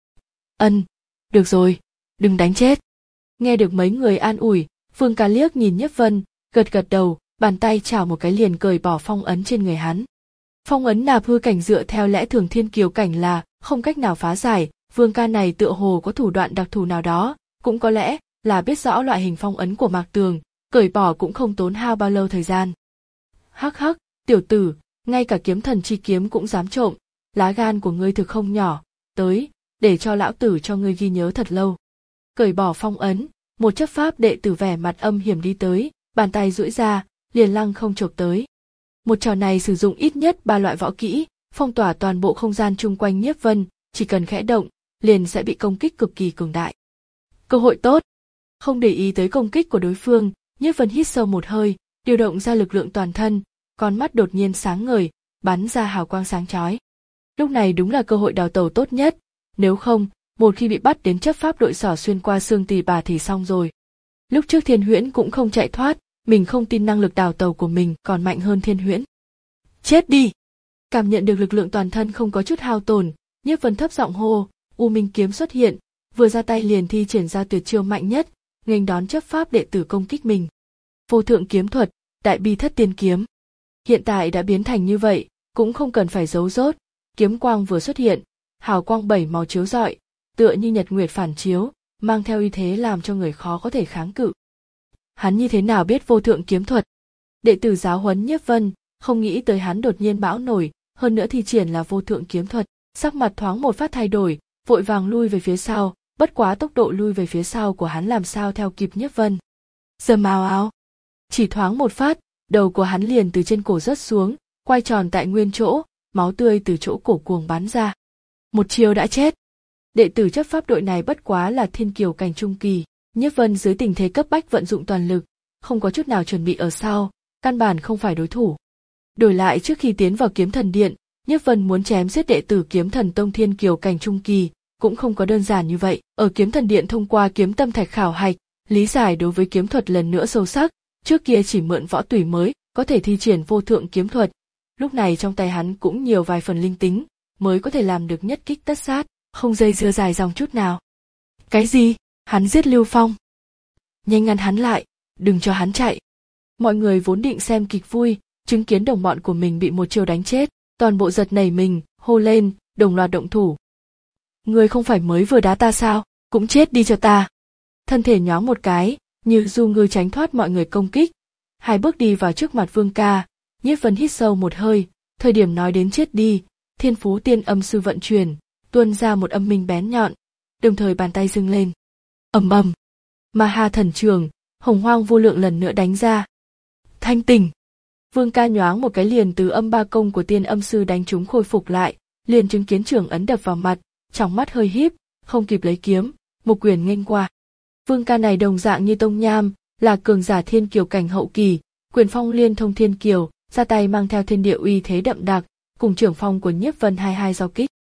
Ân, được rồi, đừng đánh chết. Nghe được mấy người an ủi, Vương Ca liếc nhìn Nhiếp Vân, gật gật đầu, bàn tay chảo một cái liền cởi bỏ phong ấn trên người hắn. Phong ấn nạp hư cảnh dựa theo lẽ thường thiên kiều cảnh là không cách nào phá giải, Vương Ca này tựa hồ có thủ đoạn đặc thù nào đó, cũng có lẽ là biết rõ loại hình phong ấn của Mạc Tường, cởi bỏ cũng không tốn hao bao lâu thời gian. Hắc hắc, tiểu tử, ngay cả kiếm thần chi kiếm cũng dám trộm, lá gan của ngươi thực không nhỏ, tới, để cho lão tử cho ngươi ghi nhớ thật lâu. Cởi bỏ phong ấn, một chấp pháp đệ tử vẻ mặt âm hiểm đi tới, bàn tay duỗi ra, liền lăng không chộp tới. Một trò này sử dụng ít nhất ba loại võ kỹ, phong tỏa toàn bộ không gian chung quanh Nhiếp Vân, chỉ cần khẽ động, liền sẽ bị công kích cực kỳ cường đại. Cơ hội tốt. Không để ý tới công kích của đối phương, Nhiếp Vân hít sâu một hơi, điều động ra lực lượng toàn thân, con mắt đột nhiên sáng ngời, bắn ra hào quang sáng chói. Lúc này đúng là cơ hội đào tẩu tốt nhất, nếu không, một khi bị bắt đến chấp pháp đội xỏ xuyên qua xương tỳ bà thì xong rồi. Lúc trước Thiên Huyễn cũng không chạy thoát, mình không tin năng lực đào tẩu của mình còn mạnh hơn Thiên Huyễn. Chết đi! Cảm nhận được lực lượng toàn thân không có chút hao tổn, Nhiếp Vân thấp giọng hô, U Minh kiếm xuất hiện, vừa ra tay liền thi triển ra tuyệt chiêu mạnh nhất, nghênh đón chấp pháp đệ tử công kích mình. Vô thượng kiếm thuật, Đại Bi Thất Tiên kiếm. Hiện tại đã biến thành như vậy, cũng không cần phải giấu rốt, kiếm quang vừa xuất hiện, hào quang bảy màu chiếu rọi, tựa như nhật nguyệt phản chiếu, mang theo uy thế làm cho người khó có thể kháng cự. Hắn như thế nào biết vô thượng kiếm thuật? Đệ tử giáo huấn Nhiếp Vân, không nghĩ tới hắn đột nhiên bão nổi, hơn nữa thi triển là vô thượng kiếm thuật, sắc mặt thoáng một phát thay đổi, vội vàng lui về phía sau, bất quá tốc độ lui về phía sau của hắn làm sao theo kịp Nhiếp Vân. Rầm ào ào, chỉ thoáng một phát, đầu của hắn liền từ trên cổ rớt xuống, quay tròn tại nguyên chỗ, máu tươi từ chỗ cổ cuồng bắn ra. Một chiêu đã chết. Đệ tử chấp pháp đội này bất quá là thiên kiều cảnh trung kỳ, Nhiếp Vân dưới tình thế cấp bách vận dụng toàn lực, không có chút nào chuẩn bị ở sau, căn bản không phải đối thủ. Đổi lại trước khi tiến vào kiếm thần điện, Nhiếp Vân muốn chém giết đệ tử kiếm thần tông thiên kiều cảnh trung kỳ, cũng không có đơn giản như vậy. Ở kiếm thần điện thông qua kiếm tâm thạch khảo hạch, lý giải đối với kiếm thuật lần nữa sâu sắc, trước kia chỉ mượn võ tùy mới có thể thi triển vô thượng kiếm thuật, lúc này trong tay hắn cũng nhiều vài phần linh tính, mới có thể làm được nhất kích tất sát, không dây dưa dài dòng chút nào. Cái gì? Hắn giết Lưu Phong? Nhanh ngăn hắn lại, đừng cho hắn chạy. Mọi người vốn định xem kịch vui, chứng kiến đồng bọn của mình bị một chiêu đánh chết, toàn bộ giật nảy mình, hô lên, đồng loạt động thủ. Ngươi không phải mới vừa đá ta sao, cũng chết đi cho ta. Thân thể nhoáng một cái, như du ngư tránh thoát mọi người công kích, hai bước đi vào trước mặt Vương Ca. Nhiếp Vân hít sâu một hơi, thời điểm nói đến chết đi, Thiên Phú Tiên Âm Sư vận chuyển, tuôn ra một âm minh bén nhọn, đồng thời bàn tay dâng lên. Ầm ầm, Ma Ha Thần Trường, hồng hoang vô lượng lần nữa đánh ra. Thanh tỉnh. Vương Ca nhoáng một cái liền từ âm ba công của Tiên Âm Sư đánh chúng khôi phục lại, liền chứng kiến trường ấn đập vào mặt, trong mắt hơi híp, không kịp lấy kiếm, một quyền nghênh qua. Vương Ca này đồng dạng như Tông Nham, là cường giả thiên kiều cảnh hậu kỳ, quyền phong liên thông thiên kiều, ra tay mang theo thiên địa uy thế đậm đặc, cùng trưởng phong của Nhiếp Vân hai hai giao kích.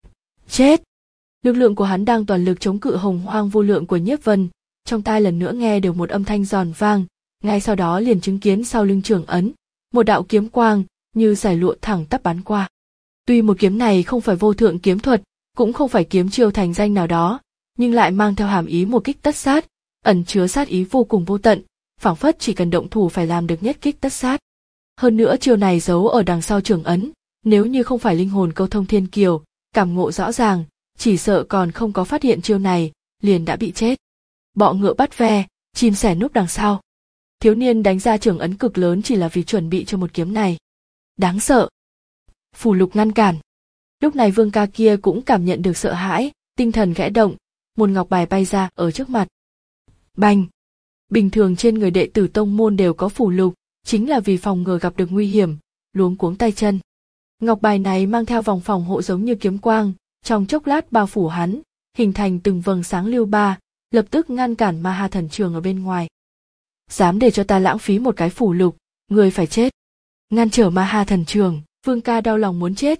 Chết! Lực lượng của hắn đang toàn lực chống cự hồng hoang vô lượng của Nhiếp Vân, trong tai lần nữa nghe được một âm thanh giòn vang, ngay sau đó liền chứng kiến sau lưng trường ấn, một đạo kiếm quang như giải lụa thẳng tắp bắn qua. Tuy một kiếm này không phải vô thượng kiếm thuật, cũng không phải kiếm chiêu thành danh nào đó, nhưng lại mang theo hàm ý một kích tất sát, ẩn chứa sát ý vô cùng vô tận, phảng phất chỉ cần động thủ phải làm được nhất kích tất sát. Hơn nữa chiêu này giấu ở đằng sau trường ấn, nếu như không phải linh hồn câu thông thiên kiều, cảm ngộ rõ ràng, chỉ sợ còn không có phát hiện chiêu này, liền đã bị chết. Bọ ngựa bắt ve, chim sẻ núp đằng sau. Thiếu niên đánh ra trường ấn cực lớn chỉ là vì chuẩn bị cho một kiếm này. Đáng sợ. Phù lục ngăn cản. Lúc này Vương Ca kia cũng cảm nhận được sợ hãi, tinh thần khẽ động, một ngọc bài bay ra ở trước mặt. Bành! Bình thường trên người đệ tử tông môn đều có phù lục, chính là vì phòng ngừa gặp được nguy hiểm, luống cuống tay chân. Ngọc bài này mang theo vòng phòng hộ giống như kiếm quang, trong chốc lát bao phủ hắn, hình thành từng vầng sáng lưu ba, lập tức ngăn cản Ma Ha Thần Trường ở bên ngoài. Dám để cho ta lãng phí một cái phù lục, người phải chết. Ngăn trở Ma Ha Thần Trường, Vương Ca đau lòng muốn chết,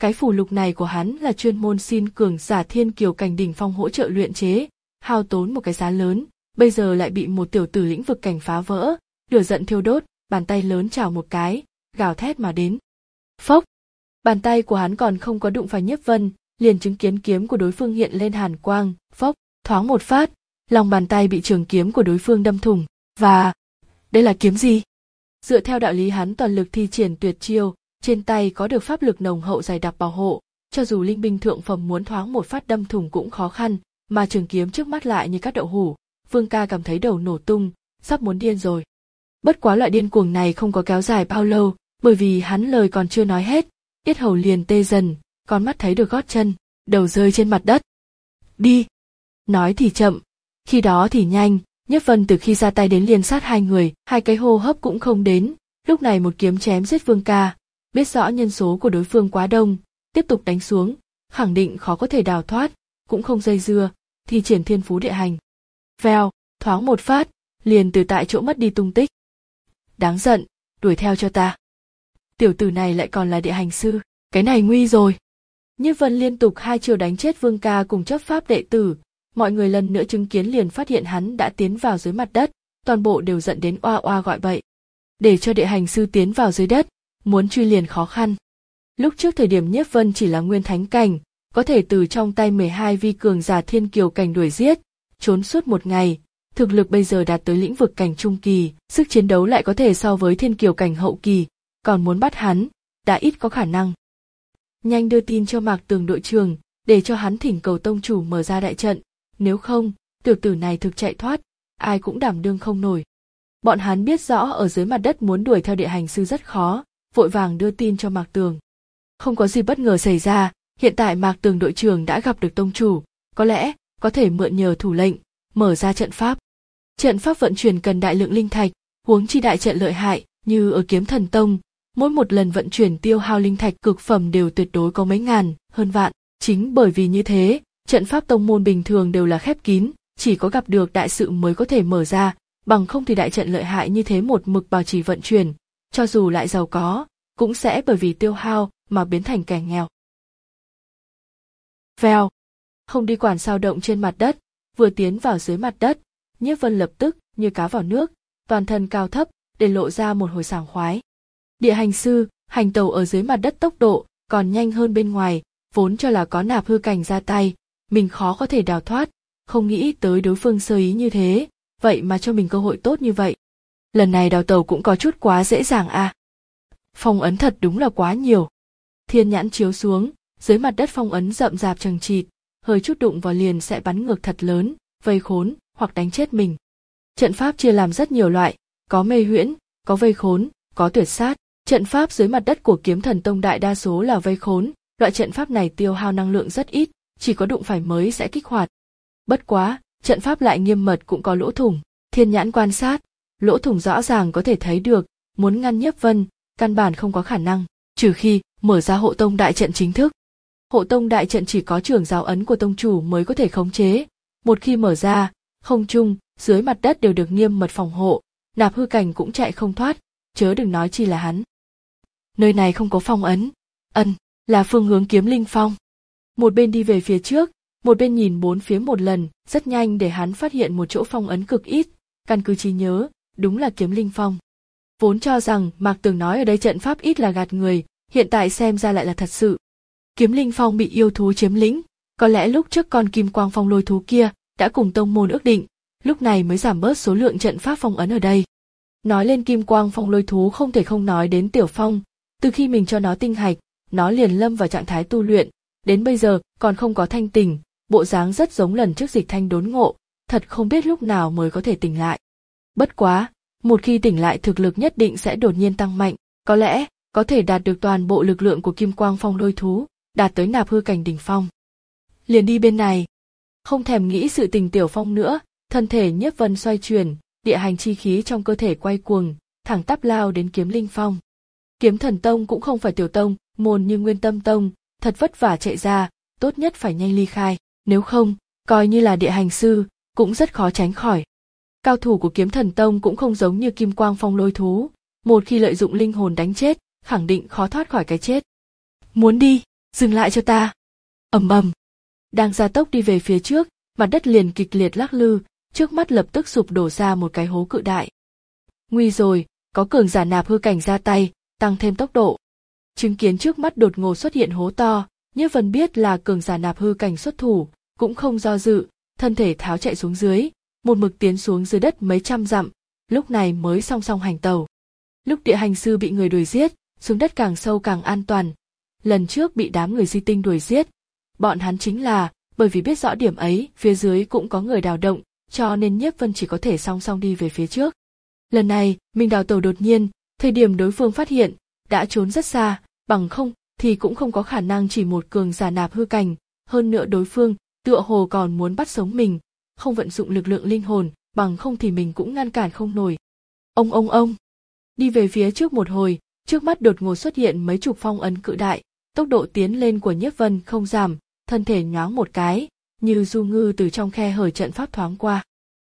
Cái phù lục này của hắn là chuyên môn xin cường giả thiên kiều cảnh đỉnh phong hỗ trợ luyện chế, hao tốn một cái giá lớn, bây giờ lại bị một tiểu tử lĩnh vực cảnh phá vỡ, lửa giận thiêu đốt, bàn tay lớn chảo một cái, gào thét mà đến. Phốc! Bàn tay của hắn còn không có đụng phải Nhiếp Vân, liền chứng kiến kiếm của đối phương hiện lên hàn quang, phốc, thoáng một phát, lòng bàn tay bị trường kiếm của đối phương đâm thủng, và... đây là kiếm gì? Dựa theo đạo lý hắn toàn lực thi triển tuyệt chiêu, trên tay có được pháp lực nồng hậu dày đặc bảo hộ, cho dù linh binh thượng phẩm muốn thoáng một phát đâm thủng cũng khó khăn, mà trường kiếm trước mắt lại như cắt đậu hủ, Vương Ca cảm thấy đầu nổ tung, sắp muốn điên rồi. Bất quá loại điên cuồng này không có kéo dài bao lâu, bởi vì hắn lời còn chưa nói hết, yết hầu liền tê dần, con mắt thấy được gót chân, đầu rơi trên mặt đất. Đi! Nói thì chậm, khi đó thì nhanh, Nhiếp Vân từ khi ra tay đến liền sát hai người, hai cái hô hấp cũng không đến, lúc này một kiếm chém giết Vương Ca, biết rõ nhân số của đối phương quá đông, tiếp tục đánh xuống, khẳng định khó có thể đào thoát, cũng không dây dưa, thi triển thiên phú địa hành. Vèo, thoáng một phát, liền từ tại chỗ mất đi tung tích. Đáng giận, đuổi theo cho ta. Tiểu tử này lại còn là địa hành sư, cái này nguy rồi. Nhiếp Vân liên tục hai chiều đánh chết Vương Ca cùng chấp pháp đệ tử, mọi người lần nữa chứng kiến liền phát hiện hắn đã tiến vào dưới mặt đất, toàn bộ đều giận đến oa oa gọi bậy. Để cho địa hành sư tiến vào dưới đất, muốn truy liền khó khăn. Lúc trước thời điểm Nhiếp Vân chỉ là nguyên thánh cảnh, có thể từ trong tay mười hai vi cường giả thiên kiều cảnh đuổi giết, trốn suốt một ngày, thực lực bây giờ đạt tới lĩnh vực cảnh trung kỳ, sức chiến đấu lại có thể so với thiên kiều cảnh hậu kỳ, còn muốn bắt hắn, đã ít có khả năng. Nhanh đưa tin cho Mạc Tường đội trưởng, để cho hắn thỉnh cầu tông chủ mở ra đại trận, nếu không, tiểu tử này thực chạy thoát, ai cũng đảm đương không nổi. Bọn hắn biết rõ ở dưới mặt đất muốn đuổi theo địa hành sư rất khó, vội vàng đưa tin cho Mạc Tường. Không có gì bất ngờ xảy ra, hiện tại Mạc Tường đội trưởng đã gặp được tông chủ, có lẽ có thể mượn nhờ thủ lệnh, mở ra trận pháp. Trận pháp vận chuyển cần đại lượng linh thạch, huống chi đại trận lợi hại, như ở Kiếm Thần Tông, mỗi một lần vận chuyển tiêu hao linh thạch cực phẩm đều tuyệt đối có mấy ngàn, hơn vạn. Chính bởi vì như thế, trận pháp tông môn bình thường đều là khép kín, chỉ có gặp được đại sự mới có thể mở ra, bằng không thì đại trận lợi hại như thế một mực bảo trì vận chuyển, cho dù lại giàu có, cũng sẽ bởi vì tiêu hao mà biến thành kẻ nghèo. Vèo, không đi quản sao động trên mặt đất, vừa tiến vào dưới mặt đất, Nhiếp Vân lập tức như cá vào nước, toàn thân cao thấp, để lộ ra một hồi sảng khoái. Địa hành sư, hành tẩu ở dưới mặt đất tốc độ còn nhanh hơn bên ngoài, vốn cho là có nạp hư cảnh ra tay, mình khó có thể đào thoát, không nghĩ tới đối phương sơ ý như thế, vậy mà cho mình cơ hội tốt như vậy. Lần này đào tẩu cũng có chút quá dễ dàng à. Phong ấn thật đúng là quá nhiều. Thiên nhãn chiếu xuống, dưới mặt đất phong ấn rậm rạp chằng chịt, hơi chút đụng vào liền sẽ bắn ngược thật lớn, vây khốn, hoặc đánh chết mình. Trận pháp chia làm rất nhiều loại, có mê huyễn, có vây khốn, có tuyệt sát. Trận pháp dưới mặt đất của Kiếm Thần Tông đại đa số là vây khốn, loại trận pháp này tiêu hao năng lượng rất ít, chỉ có đụng phải mới sẽ kích hoạt. Bất quá, trận pháp lại nghiêm mật cũng có lỗ thủng, thiên nhãn quan sát, lỗ thủng rõ ràng có thể thấy được, muốn ngăn Nhiếp Vân, căn bản không có khả năng, trừ khi mở ra hộ tông đại trận chính thức. Hộ tông đại trận chỉ có trưởng giáo ấn của tông chủ mới có thể khống chế, một khi mở ra, không trung, dưới mặt đất đều được nghiêm mật phòng hộ, nạp hư cảnh cũng chạy không thoát, chớ đừng nói chi là hắn. Nơi này không có phong ấn, ân, là phương hướng Kiếm Linh Phong. Một bên đi về phía trước, một bên nhìn bốn phía một lần, rất nhanh để hắn phát hiện một chỗ phong ấn cực ít, căn cứ trí nhớ, đúng là Kiếm Linh Phong. Vốn cho rằng Mạc Tường nói ở đây trận pháp ít là gạt người, hiện tại xem ra lại là thật sự. Kiếm Linh Phong bị yêu thú chiếm lĩnh, có lẽ lúc trước con Kim Quang Phong lôi thú kia đã cùng tông môn ước định, lúc này mới giảm bớt số lượng trận pháp phong ấn ở đây. Nói lên Kim Quang Phong lôi thú không thể không nói đến Tiểu Phong, từ khi mình cho nó tinh hạch, nó liền lâm vào trạng thái tu luyện, đến bây giờ còn không có thanh tỉnh, bộ dáng rất giống lần trước Dịch Thanh đốn ngộ, thật không biết lúc nào mới có thể tỉnh lại. Bất quá, một khi tỉnh lại thực lực nhất định sẽ đột nhiên tăng mạnh, có lẽ có thể đạt được toàn bộ lực lượng của Kim Quang Phong lôi thú, đạt tới nạp hư cảnh đỉnh phong. Liền đi bên này, không thèm nghĩ sự tình Tiểu Phong nữa, thân thể Nhiếp Vân xoay chuyển, địa hành chi khí trong cơ thể quay cuồng, thẳng tắp lao đến Kiếm Linh Phong. Kiếm Thần Tông cũng không phải tiểu tông, môn như Nguyên Tâm Tông, thật vất vả chạy ra, tốt nhất phải nhanh ly khai, nếu không, coi như là địa hành sư, cũng rất khó tránh khỏi. Cao thủ của Kiếm Thần Tông cũng không giống như Kim Quang Phong lôi thú, một khi lợi dụng linh hồn đánh chết, khẳng định khó thoát khỏi cái chết. Muốn đi, Dừng lại cho ta. Ầm ầm. Đang gia tốc đi về phía trước, mặt đất liền kịch liệt lắc lư, trước mắt lập tức sụp đổ ra một cái hố cự đại. Nguy rồi, có cường giả nạp hư cảnh ra tay, tăng thêm tốc độ. Chứng kiến trước mắt đột ngột xuất hiện hố to, Nhiếp Vân biết là cường giả nạp hư cảnh xuất thủ, cũng không do dự, thân thể tháo chạy xuống dưới, một mực tiến xuống dưới đất mấy trăm dặm, lúc này mới song song hành tàu. Lúc địa hành sư bị người đuổi giết, xuống đất càng sâu càng an toàn. Lần trước bị đám người di tinh đuổi giết, bọn hắn chính là bởi vì biết rõ điểm ấy, phía dưới cũng có người đào động, cho nên Nhiếp Vân chỉ có thể song song đi về phía trước. Lần này, mình đào tàu đột nhiên, thời điểm đối phương phát hiện, đã trốn rất xa, bằng không thì cũng không có khả năng chỉ một cường giả nạp hư cảnh, hơn nữa đối phương tựa hồ còn muốn bắt sống mình, không vận dụng lực lượng linh hồn, bằng không thì mình cũng ngăn cản không nổi. Ông ông ông, đi về phía trước một hồi, trước mắt đột ngột xuất hiện mấy chục phong ấn cự đại, tốc độ tiến lên của Nhiếp Vân không giảm, thân thể nhoáng một cái, như du ngư từ trong khe hở trận pháp thoáng qua.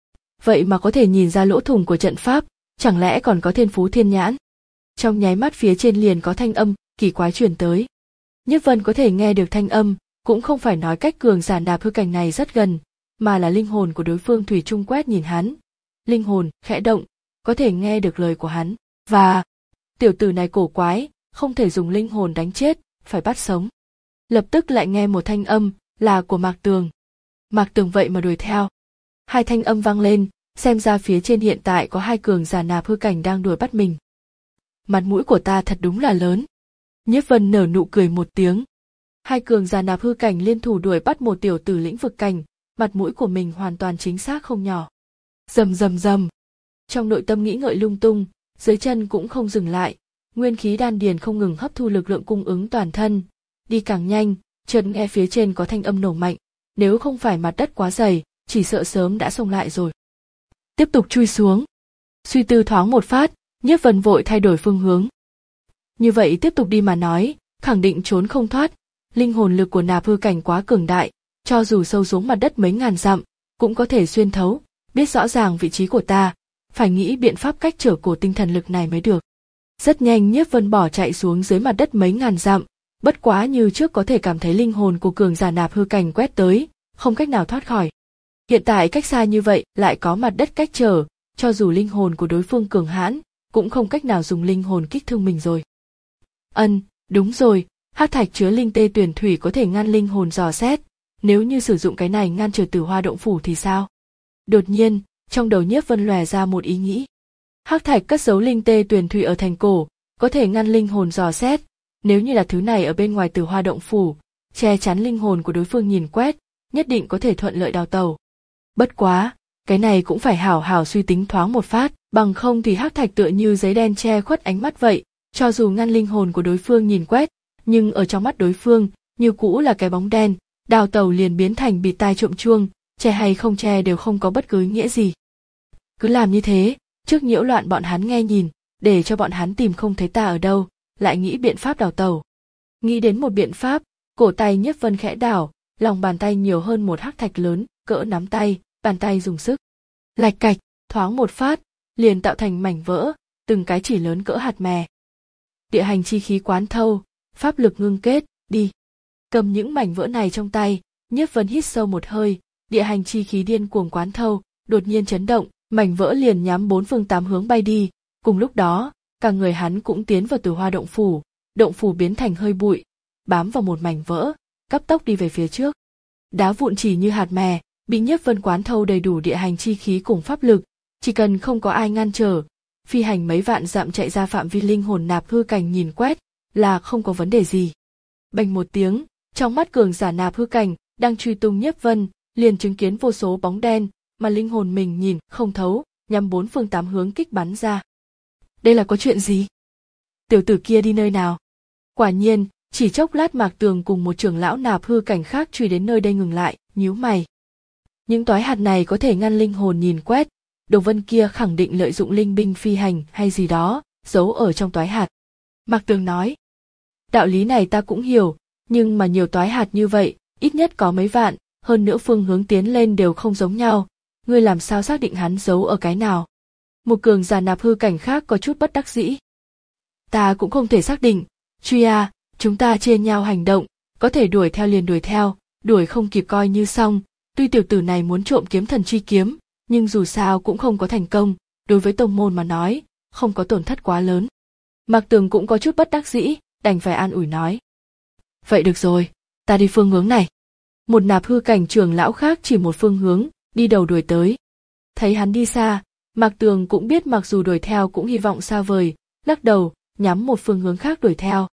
Vậy mà có thể nhìn ra lỗ thủng của trận pháp, chẳng lẽ còn có thiên phú thiên nhãn? Trong nháy mắt phía trên liền có thanh âm kỳ quái truyền tới. Nhiếp Vân có thể nghe được thanh âm, cũng không phải nói cách cường giả nạp hư cảnh này rất gần, mà là linh hồn của đối phương thủy chung quét nhìn hắn. Linh hồn khẽ động, có thể nghe được lời của hắn, và tiểu tử này cổ quái, không thể dùng linh hồn đánh chết, phải bắt sống. Lập tức lại nghe một thanh âm, là của Mạc Tường. Mạc Tường vậy mà đuổi theo. Hai thanh âm vang lên, xem ra phía trên hiện tại có hai cường giả nạp hư cảnh đang đuổi bắt mình. Mặt mũi của ta thật đúng là lớn. Nhiếp Vân nở nụ cười một tiếng. Hai cường giả nạp hư cảnh liên thủ đuổi bắt một tiểu tử lĩnh vực cảnh, mặt mũi của mình hoàn toàn chính xác không nhỏ. Rầm rầm rầm. Trong nội tâm nghĩ ngợi lung tung, dưới chân cũng không dừng lại, nguyên khí đan điền không ngừng hấp thu lực lượng cung ứng toàn thân, đi càng nhanh, chợt nghe phía trên có thanh âm nổ mạnh, nếu không phải mặt đất quá dày, chỉ sợ sớm đã xông lại rồi. Tiếp tục chui xuống. Suy tư thoáng một phát, Nhiếp Vân vội thay đổi phương hướng. Như vậy tiếp tục đi mà nói, khẳng định trốn không thoát, linh hồn lực của nạp hư cảnh quá cường đại, cho dù sâu xuống mặt đất mấy ngàn dặm, cũng có thể xuyên thấu, biết rõ ràng vị trí của ta, phải nghĩ biện pháp cách trở cổ tinh thần lực này mới được. Rất nhanh Nhiếp Vân bỏ chạy xuống dưới mặt đất mấy ngàn dặm, bất quá như trước có thể cảm thấy linh hồn của cường giả nạp hư cảnh quét tới, không cách nào thoát khỏi. Hiện tại cách xa như vậy lại có mặt đất cách trở, cho dù linh hồn của đối phương cường hãn, cũng không cách nào dùng linh hồn kích thương mình rồi. Ân, đúng rồi, hắc thạch chứa linh tê tuyển thủy có thể ngăn linh hồn dò xét, nếu như sử dụng cái này ngăn trở Tử Hoa động phủ thì sao? Đột nhiên, trong đầu Nhiếp Vân lòe ra một ý nghĩ. Hắc thạch cất giấu linh tê tuyển thủy ở thành cổ, có thể ngăn linh hồn dò xét, nếu như là thứ này ở bên ngoài Tử Hoa động phủ, che chắn linh hồn của đối phương nhìn quét, nhất định có thể thuận lợi đào tẩu. Bất quá, cái này cũng phải hảo hảo suy tính thoáng một phát, bằng không thì hắc thạch tựa như giấy đen che khuất ánh mắt vậy, cho dù ngăn linh hồn của đối phương nhìn quét, nhưng ở trong mắt đối phương, như cũ là cái bóng đen, đào tẩu liền biến thành bịt tai trộm chuông, che hay không che đều không có bất cứ nghĩa gì. Cứ làm như thế, trước nhiễu loạn bọn hắn nghe nhìn, để cho bọn hắn tìm không thấy ta ở đâu, lại nghĩ biện pháp đào tẩu. Nghĩ đến một biện pháp, cổ tay Nhiếp Vân khẽ đảo, lòng bàn tay nhiều hơn một hắc thạch lớn, cỡ nắm tay, bàn tay dùng sức. Lạch cạch, thoáng một phát, liền tạo thành mảnh vỡ, từng cái chỉ lớn cỡ hạt mè. Địa hành chi khí quán thâu, pháp lực ngưng kết, đi. Cầm những mảnh vỡ này trong tay, Nhiếp Vân hít sâu một hơi, địa hành chi khí điên cuồng quán thâu, đột nhiên chấn động, mảnh vỡ liền nhắm bốn phương tám hướng bay đi, cùng lúc đó, cả người hắn cũng tiến vào Tử Hoa động phủ, động phủ biến thành hơi bụi, bám vào một mảnh vỡ, cấp tốc đi về phía trước. Đá vụn chỉ như hạt mè, bị Nhiếp Vân quán thâu đầy đủ địa hành chi khí cùng pháp lực, chỉ cần không có ai ngăn trở, phi hành mấy vạn dặm chạy ra phạm vi linh hồn nạp hư cảnh nhìn quét, là không có vấn đề gì. Bành một tiếng, trong mắt cường giả nạp hư cảnh đang truy tung Nhiếp Vân, liền chứng kiến vô số bóng đen, mà linh hồn mình nhìn không thấu, nhắm bốn phương tám hướng kích bắn ra. Đây là có chuyện gì? Tiểu tử kia đi nơi nào? Quả nhiên, chỉ chốc lát Mạc Tường cùng một trưởng lão nạp hư cảnh khác truy đến nơi đây ngừng lại, nhíu mày. Những toái hạt này có thể ngăn linh hồn nhìn quét, Đồ Vân kia khẳng định lợi dụng linh binh phi hành hay gì đó, giấu ở trong toái hạt. Mạc Tường nói, đạo lý này ta cũng hiểu, nhưng mà nhiều toái hạt như vậy, ít nhất có mấy vạn, hơn nữa phương hướng tiến lên đều không giống nhau, ngươi làm sao xác định hắn giấu ở cái nào? Một cường giả nạp hư cảnh khác có chút bất đắc dĩ. Ta cũng không thể xác định, truy à, chúng ta chia nhau hành động, có thể đuổi theo liền đuổi theo, đuổi không kịp coi như xong. Tuy tiểu tử này muốn trộm kiếm thần chi kiếm, nhưng dù sao cũng không có thành công, đối với tông môn mà nói, không có tổn thất quá lớn. Mạc Tường cũng có chút bất đắc dĩ, đành phải an ủi nói. Vậy được rồi, ta đi phương hướng này. Một nạp hư cảnh trưởng lão khác chỉ một phương hướng, đi đầu đuổi tới. Thấy hắn đi xa, Mạc Tường cũng biết mặc dù đuổi theo cũng hy vọng xa vời, lắc đầu, nhắm một phương hướng khác đuổi theo.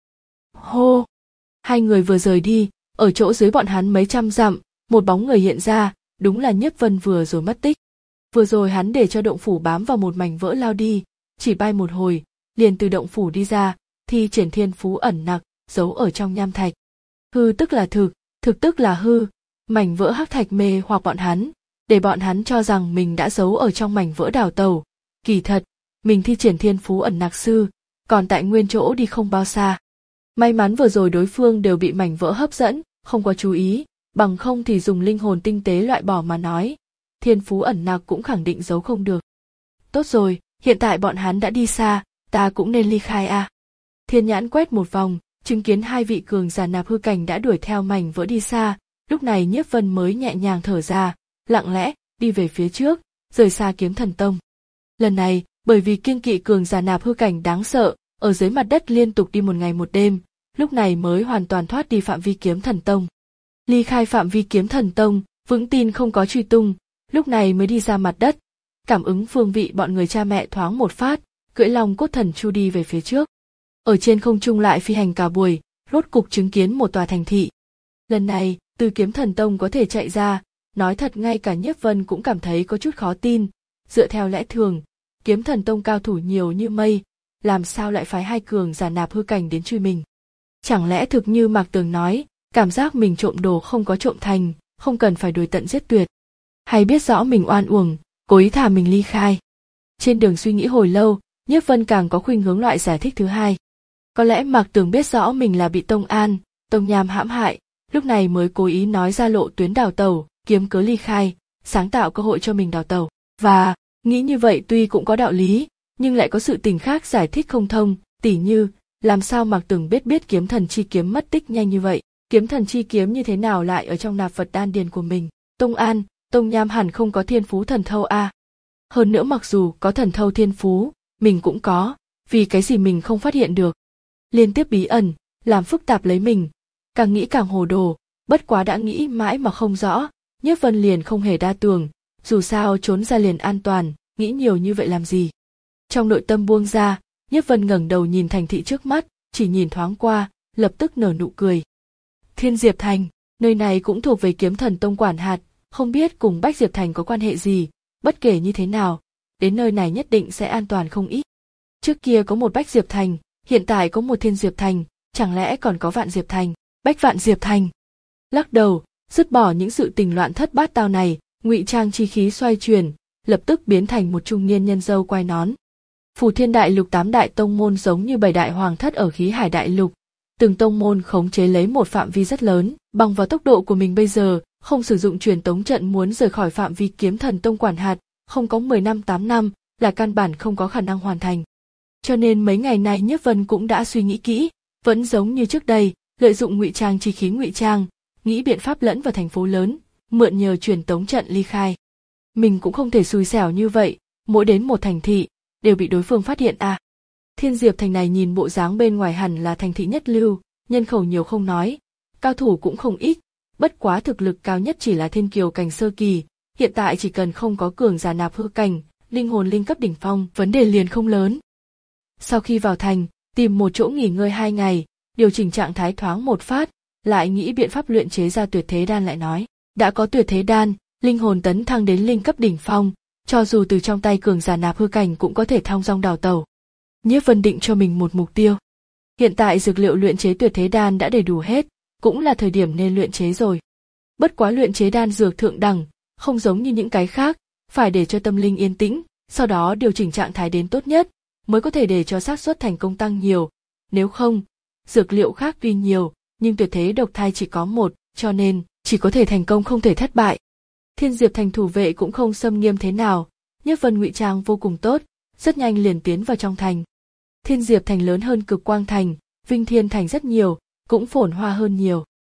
Hô! Hai người vừa rời đi, ở chỗ dưới bọn hắn mấy trăm dặm, một bóng người hiện ra, đúng là Nhiếp Vân vừa rồi mất tích. Vừa rồi hắn để cho động phủ bám vào một mảnh vỡ lao đi, chỉ bay một hồi, liền từ động phủ đi ra, thi triển thiên phú ẩn nặc, giấu ở trong nham thạch. Hư tức là thực, thực tức là hư, mảnh vỡ hắc thạch mê hoặc bọn hắn, để bọn hắn cho rằng mình đã giấu ở trong mảnh vỡ đào tẩu. Kỳ thật, mình thi triển thiên phú ẩn nặc sư, còn tại nguyên chỗ đi không bao xa. May mắn vừa rồi đối phương đều bị mảnh vỡ hấp dẫn, không có chú ý, bằng không thì dùng linh hồn tinh tế loại bỏ mà nói, thiên phú ẩn nặc cũng khẳng định giấu không được. Tốt rồi, hiện tại bọn hắn đã đi xa, ta cũng nên ly khai a. À. Thiên nhãn quét một vòng, chứng kiến hai vị cường giả nạp hư cảnh đã đuổi theo mảnh vỡ đi xa, lúc này Nhiếp Vân mới nhẹ nhàng thở ra, lặng lẽ đi về phía trước, rời xa Kiếm Thần Tông. Lần này, bởi vì kiêng kỵ cường giả nạp hư cảnh đáng sợ, ở dưới mặt đất liên tục đi một ngày một đêm, lúc này mới hoàn toàn thoát đi phạm vi Kiếm Thần Tông. Ly khai phạm vi Kiếm Thần Tông, vững tin không có truy tung, lúc này mới đi ra mặt đất, cảm ứng phương vị bọn người cha mẹ thoáng một phát, cưỡi long cốt thần chu đi về phía trước. Ở trên không trung lại phi hành cả buổi, rốt cục chứng kiến một tòa thành thị. Lần này, từ Kiếm Thần Tông có thể chạy ra, nói thật ngay cả Nhiếp Vân cũng cảm thấy có chút khó tin. Dựa theo lẽ thường, Kiếm Thần Tông cao thủ nhiều như mây, làm sao lại phái hai cường giả nạp hư cảnh đến truy mình? Chẳng lẽ thực như Mạc Tường nói, cảm giác mình trộm đồ không có trộm thành, không cần phải đuổi tận giết tuyệt? Hay biết rõ mình oan uổng, cố ý thả mình ly khai? Trên đường suy nghĩ hồi lâu, Nhiếp Vân càng có khuynh hướng loại giải thích thứ hai. Có lẽ Mạc Tường biết rõ mình là bị Tông An, Tông Nham hãm hại, lúc này mới cố ý nói ra lộ tuyến đào tẩu, kiếm cớ ly khai, sáng tạo cơ hội cho mình đào tẩu. Và, nghĩ như vậy tuy cũng có đạo lý, nhưng lại có sự tình khác giải thích không thông, tỉ như, làm sao Mạc Tường biết biết kiếm thần chi kiếm mất tích nhanh như vậy, kiếm thần chi kiếm như thế nào lại ở trong nạp vật đan điền của mình, Tông An, Tông Nham hẳn không có thiên phú thần thâu a. À. Hơn nữa mặc dù có thần thâu thiên phú, mình cũng có, vì cái gì mình không phát hiện được. Liên tiếp bí ẩn, làm phức tạp lấy mình, càng nghĩ càng hồ đồ, bất quá đã nghĩ mãi mà không rõ, Nhiếp Vân liền không hề đa tưởng, dù sao trốn ra liền an toàn, nghĩ nhiều như vậy làm gì. Trong nội tâm buông ra, Nhiếp Vân ngẩng đầu nhìn thành thị trước mắt, chỉ nhìn thoáng qua, lập tức nở nụ cười. Thiên Diệp Thành, nơi này cũng thuộc về Kiếm Thần Tông quản hạt, không biết cùng Bách Diệp Thành có quan hệ gì, bất kể như thế nào, đến nơi này nhất định sẽ an toàn không ít. Trước kia có một Bách Diệp Thành, hiện tại có một Thiên Diệp Thành, chẳng lẽ còn có Vạn Diệp Thành, Bách Vạn Diệp Thành. Lắc đầu, dứt bỏ những sự tình loạn thất bát tao này, ngụy trang chi khí xoay chuyển, lập tức biến thành một trung niên nhân dâu quai nón. Phù Thiên Đại Lục tám đại tông môn giống như bảy đại hoàng thất ở Khí Hải Đại Lục, từng tông môn khống chế lấy một phạm vi rất lớn, bằng vào tốc độ của mình bây giờ, không sử dụng truyền tống trận muốn rời khỏi phạm vi Kiếm Thần Tông quản hạt, không có mười năm tám năm là căn bản không có khả năng hoàn thành. Cho nên mấy ngày này Nhiếp Vân cũng đã suy nghĩ kỹ, vẫn giống như trước đây, lợi dụng ngụy trang chi khí ngụy trang, nghĩ biện pháp lẫn vào thành phố lớn, mượn nhờ truyền tống trận ly khai. Mình cũng không thể xui xẻo như vậy, mỗi đến một thành thị đều bị đối phương phát hiện à. Thiên Diệp Thành này nhìn bộ dáng bên ngoài hẳn là thành thị nhất lưu, nhân khẩu nhiều không nói, cao thủ cũng không ít, bất quá thực lực cao nhất chỉ là thiên kiều cảnh sơ kỳ, hiện tại chỉ cần không có cường giả nạp hư cảnh, linh hồn linh cấp đỉnh phong, vấn đề liền không lớn. Sau khi vào thành, tìm một chỗ nghỉ ngơi hai ngày, điều chỉnh trạng thái thoáng một phát, lại nghĩ biện pháp luyện chế ra tuyệt thế đan lại nói, đã có tuyệt thế đan, linh hồn tấn thăng đến linh cấp đỉnh phong, cho dù từ trong tay cường giả nạp hư cảnh cũng có thể thong dong đào tẩu. Nhiếp Vân định cho mình một mục tiêu. Hiện tại dược liệu luyện chế tuyệt thế đan đã đầy đủ hết, cũng là thời điểm nên luyện chế rồi. Bất quá luyện chế đan dược thượng đẳng, không giống như những cái khác, phải để cho tâm linh yên tĩnh, sau đó điều chỉnh trạng thái đến tốt nhất, mới có thể để cho xác suất thành công tăng nhiều. Nếu không, dược liệu khác tuy nhiều, nhưng tuyệt thế độc thai chỉ có một, cho nên chỉ có thể thành công không thể thất bại. Thiên Diệp Thành thủ vệ cũng không xâm nghiêm thế nào, Nhiếp Vân ngụy trang vô cùng tốt, rất nhanh liền tiến vào trong thành. Thiên Diệp Thành lớn hơn Cực Quang Thành, Vinh Thiên Thành rất nhiều, cũng phồn hoa hơn nhiều.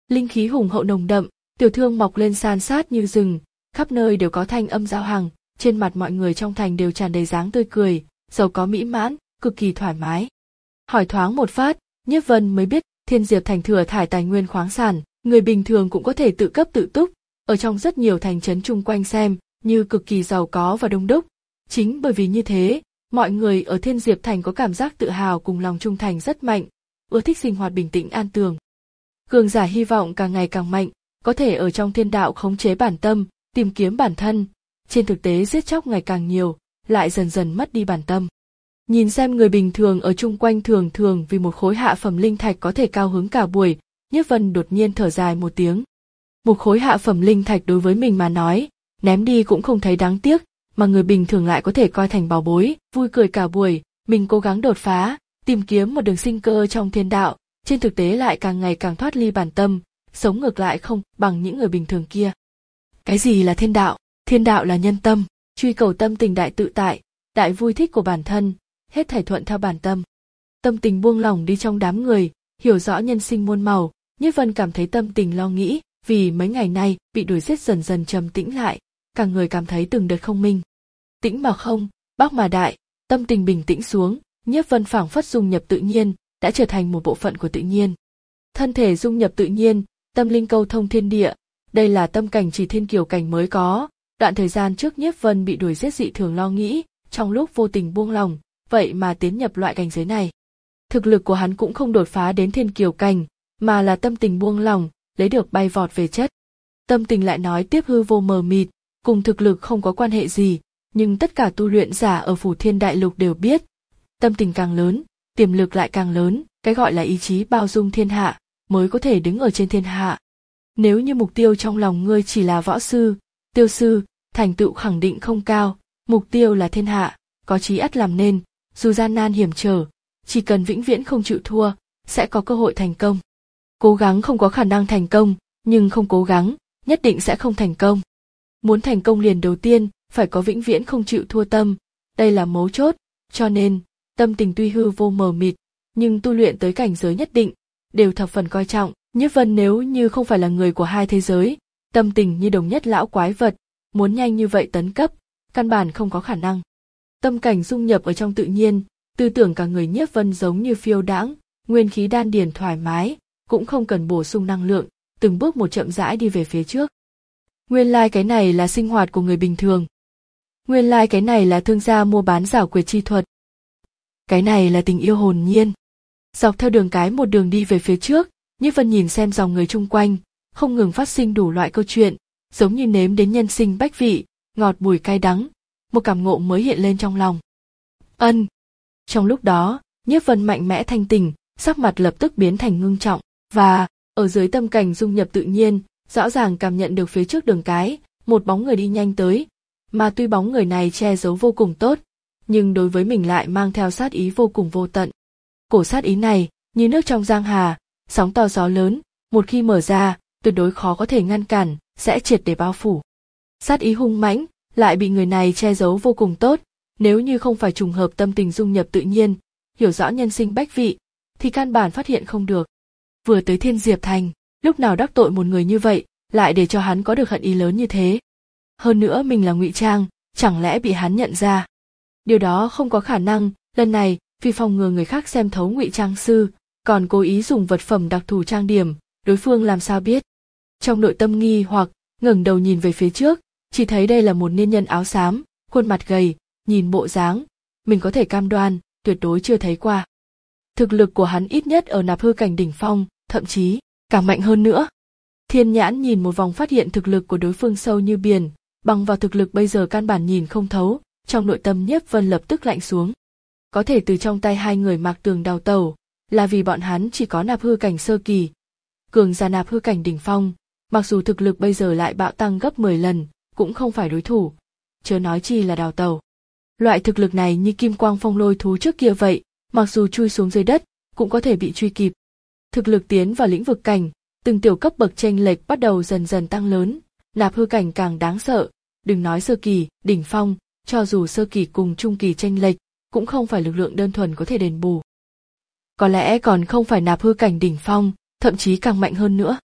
Linh khí hùng hậu nồng đậm, tiểu thương mọc lên san sát như rừng, khắp nơi đều có thanh âm giao hàng, trên mặt mọi người trong thành đều tràn đầy dáng tươi cười, giàu có mỹ mãn, cực kỳ thoải mái. Hỏi thoáng một phát, Nhiếp Vân mới biết Thiên Diệp thành thừa thải tài nguyên khoáng sản, người bình thường cũng có thể tự cấp tự túc, ở trong rất nhiều thành trấn chung quanh xem như cực kỳ giàu có và đông đúc. Chính bởi vì như thế, mọi người ở Thiên Diệp thành có cảm giác tự hào cùng lòng trung thành rất mạnh, ưa thích sinh hoạt bình tĩnh an tường. Cường giả hy vọng càng ngày càng mạnh, có thể ở trong thiên đạo khống chế bản tâm, tìm kiếm bản thân, trên thực tế giết chóc ngày càng nhiều, lại dần dần mất đi bản tâm. Nhìn xem người bình thường ở chung quanh thường thường vì một khối hạ phẩm linh thạch có thể cao hứng cả buổi, Nhiếp Vân đột nhiên thở dài một tiếng. Một khối hạ phẩm linh thạch đối với mình mà nói, ném đi cũng không thấy đáng tiếc, mà người bình thường lại có thể coi thành bảo bối, vui cười cả buổi, mình cố gắng đột phá, tìm kiếm một đường sinh cơ trong thiên đạo, trên thực tế lại càng ngày càng thoát ly bản tâm, sống ngược lại không bằng những người bình thường kia. Cái gì là thiên đạo? Thiên đạo là nhân tâm, truy cầu tâm tình đại tự tại, đại vui thích của bản thân, hết thảy thuận theo bản tâm. Tâm tình buông lỏng đi trong đám người, hiểu rõ nhân sinh muôn màu, Nhiếp Vân cảm thấy tâm tình lo nghĩ, vì mấy ngày nay bị đuổi giết dần dần trầm tĩnh lại, cả người cảm thấy từng đợt không minh. Tĩnh mà không, bắc mà đại, tâm tình bình tĩnh xuống, Nhiếp Vân phảng phất dung nhập tự nhiên, đã trở thành một bộ phận của tự nhiên. Thân thể dung nhập tự nhiên, tâm linh câu thông thiên địa, đây là tâm cảnh chỉ thiên kiều cảnh mới có. Đoạn thời gian trước Nhiếp Vân bị đuổi giết dị thường lo nghĩ, trong lúc vô tình buông lòng, vậy mà tiến nhập loại cảnh giới này. Thực lực của hắn cũng không đột phá đến thiên kiều cảnh, mà là tâm tình buông lòng, lấy được bay vọt về chất. Tâm tình lại nói tiếp hư vô mờ mịt, cùng thực lực không có quan hệ gì, nhưng tất cả tu luyện giả ở Phủ Thiên Đại Lục đều biết, tâm tình càng lớn, tiềm lực lại càng lớn, cái gọi là ý chí bao dung thiên hạ, mới có thể đứng ở trên thiên hạ. Nếu như mục tiêu trong lòng ngươi chỉ là võ sư, tiêu sư, thành tựu khẳng định không cao, mục tiêu là thiên hạ, có chí ắt làm nên, dù gian nan hiểm trở, chỉ cần vĩnh viễn không chịu thua, sẽ có cơ hội thành công. Cố gắng không có khả năng thành công, nhưng không cố gắng, nhất định sẽ không thành công. Muốn thành công liền đầu tiên, phải có vĩnh viễn không chịu thua tâm, đây là mấu chốt, cho nên, tâm tình tuy hư vô mờ mịt, nhưng tu luyện tới cảnh giới nhất định, đều thập phần coi trọng. Nhiếp Vân nếu như không phải là người của hai thế giới, tâm tình như đồng nhất lão quái vật, muốn nhanh như vậy tấn cấp, căn bản không có khả năng. Tâm cảnh dung nhập ở trong tự nhiên, tư tưởng cả người Nhiếp Vân giống như phiêu đãng, nguyên khí đan điền thoải mái, cũng không cần bổ sung năng lượng, từng bước một chậm rãi đi về phía trước. Nguyên lai like cái này là sinh hoạt của người bình thường. Nguyên lai like cái này là thương gia mua bán giảo quyệt chi thuật. Cái này là tình yêu hồn nhiên. Dọc theo đường cái một đường đi về phía trước, Nhiếp Vân nhìn xem dòng người chung quanh, không ngừng phát sinh đủ loại câu chuyện, giống như nếm đến nhân sinh bách vị, ngọt bùi cay đắng, một cảm ngộ mới hiện lên trong lòng. Ân. Trong lúc đó, Nhiếp Vân mạnh mẽ thanh tỉnh, sắc mặt lập tức biến thành ngưng trọng, và ở dưới tâm cảnh dung nhập tự nhiên, rõ ràng cảm nhận được phía trước đường cái, một bóng người đi nhanh tới, mà tuy bóng người này che giấu vô cùng tốt, nhưng đối với mình lại mang theo sát ý vô cùng vô tận. Cổ sát ý này, như nước trong giang hà, sóng to gió lớn, một khi mở ra, tuyệt đối khó có thể ngăn cản, sẽ triệt để bao phủ. Sát ý hung mãnh, lại bị người này che giấu vô cùng tốt, nếu như không phải trùng hợp tâm tình dung nhập tự nhiên, hiểu rõ nhân sinh bách vị, thì căn bản phát hiện không được. Vừa tới Thiên Diệp Thành, lúc nào đắc tội một người như vậy, lại để cho hắn có được hận ý lớn như thế. Hơn nữa mình là ngụy trang, chẳng lẽ bị hắn nhận ra? Điều đó không có khả năng, lần này, vì phòng ngừa người khác xem thấu ngụy trang sư, còn cố ý dùng vật phẩm đặc thù trang điểm, đối phương làm sao biết? Trong nội tâm nghi hoặc, ngẩng đầu nhìn về phía trước, chỉ thấy đây là một niên nhân áo xám, khuôn mặt gầy, nhìn bộ dáng, mình có thể cam đoan, tuyệt đối chưa thấy qua. Thực lực của hắn ít nhất ở nạp hư cảnh đỉnh phong, thậm chí càng mạnh hơn nữa. Thiên nhãn nhìn một vòng phát hiện thực lực của đối phương sâu như biển, bằng vào thực lực bây giờ căn bản nhìn không thấu, trong nội tâm Nhiếp Vân lập tức lạnh xuống. Có thể từ trong tay hai người Mạc Tường đào tẩu, là vì bọn hắn chỉ có nạp hư cảnh sơ kỳ. Cường giả nạp hư cảnh đỉnh phong, mặc dù thực lực bây giờ lại bạo tăng gấp mười lần, cũng không phải đối thủ, chớ nói chi là đào tẩu. Loại thực lực này như kim quang phong lôi thú trước kia vậy, mặc dù chui xuống dưới đất, cũng có thể bị truy kịp. Thực lực tiến vào lĩnh vực cảnh, từng tiểu cấp bậc chênh lệch bắt đầu dần dần tăng lớn, nạp hư cảnh càng đáng sợ, đừng nói sơ kỳ, đỉnh phong, cho dù sơ kỳ cùng trung kỳ chênh lệch, cũng không phải lực lượng đơn thuần có thể đền bù. Có lẽ còn không phải nạp hư cảnh đỉnh phong, thậm chí càng mạnh hơn nữa.